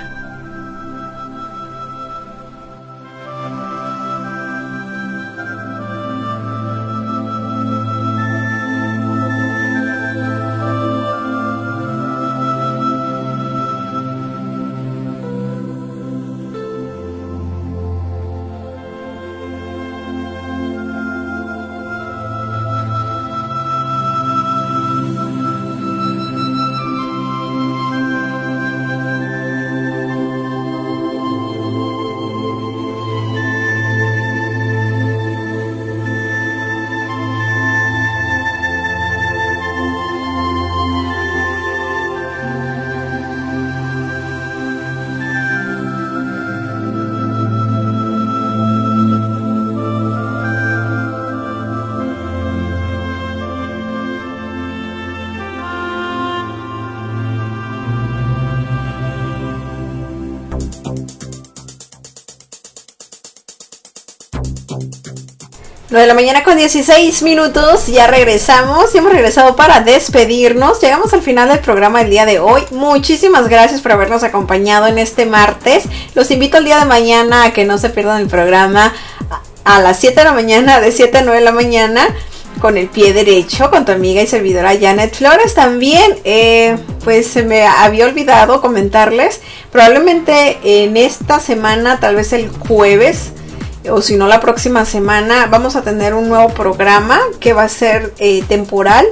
De la mañana con 16 minutos, ya regresamos y hemos regresado para despedirnos. Llegamos al final del programa del día de hoy. Muchísimas gracias por habernos acompañado en este martes. Los invito el día de mañana a que no se pierdan el programa a las 7 de la mañana, de 7 a 9 de la mañana, con el pie derecho, con tu amiga y servidora Janet Flores. También, pues se me había olvidado comentarles, probablemente en esta semana, tal vez el jueves, o si no la próxima semana, vamos a tener un nuevo programa que va a ser temporal,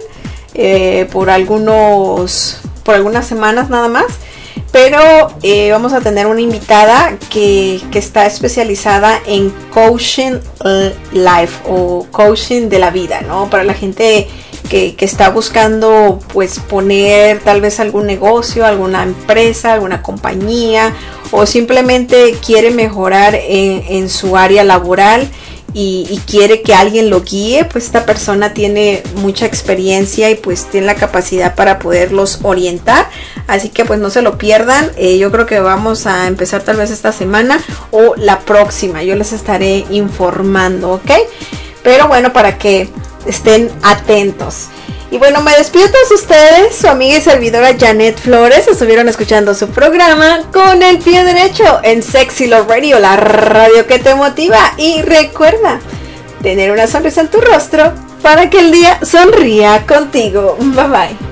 por algunas semanas nada más, pero vamos a tener una invitada que está especializada en coaching life o coaching de la vida, ¿no? Para la gente que está buscando pues poner tal vez algún negocio, alguna empresa, alguna compañía, o simplemente quiere mejorar en su área laboral y quiere que alguien lo guíe. Pues esta persona tiene mucha experiencia y pues tiene la capacidad para poderlos orientar, así que pues no se lo pierdan. Yo creo que vamos a empezar tal vez esta semana o la próxima, yo les estaré informando, ¿ok? Pero bueno, para que estén atentos. Y bueno, me despido de todos ustedes, su amiga y servidora Janet Flores. Estuvieron escuchando su programa Con el Pie Derecho en Sexy Love Radio, la radio que te motiva. Y recuerda, tener una sonrisa en tu rostro para que el día sonría contigo. Bye bye.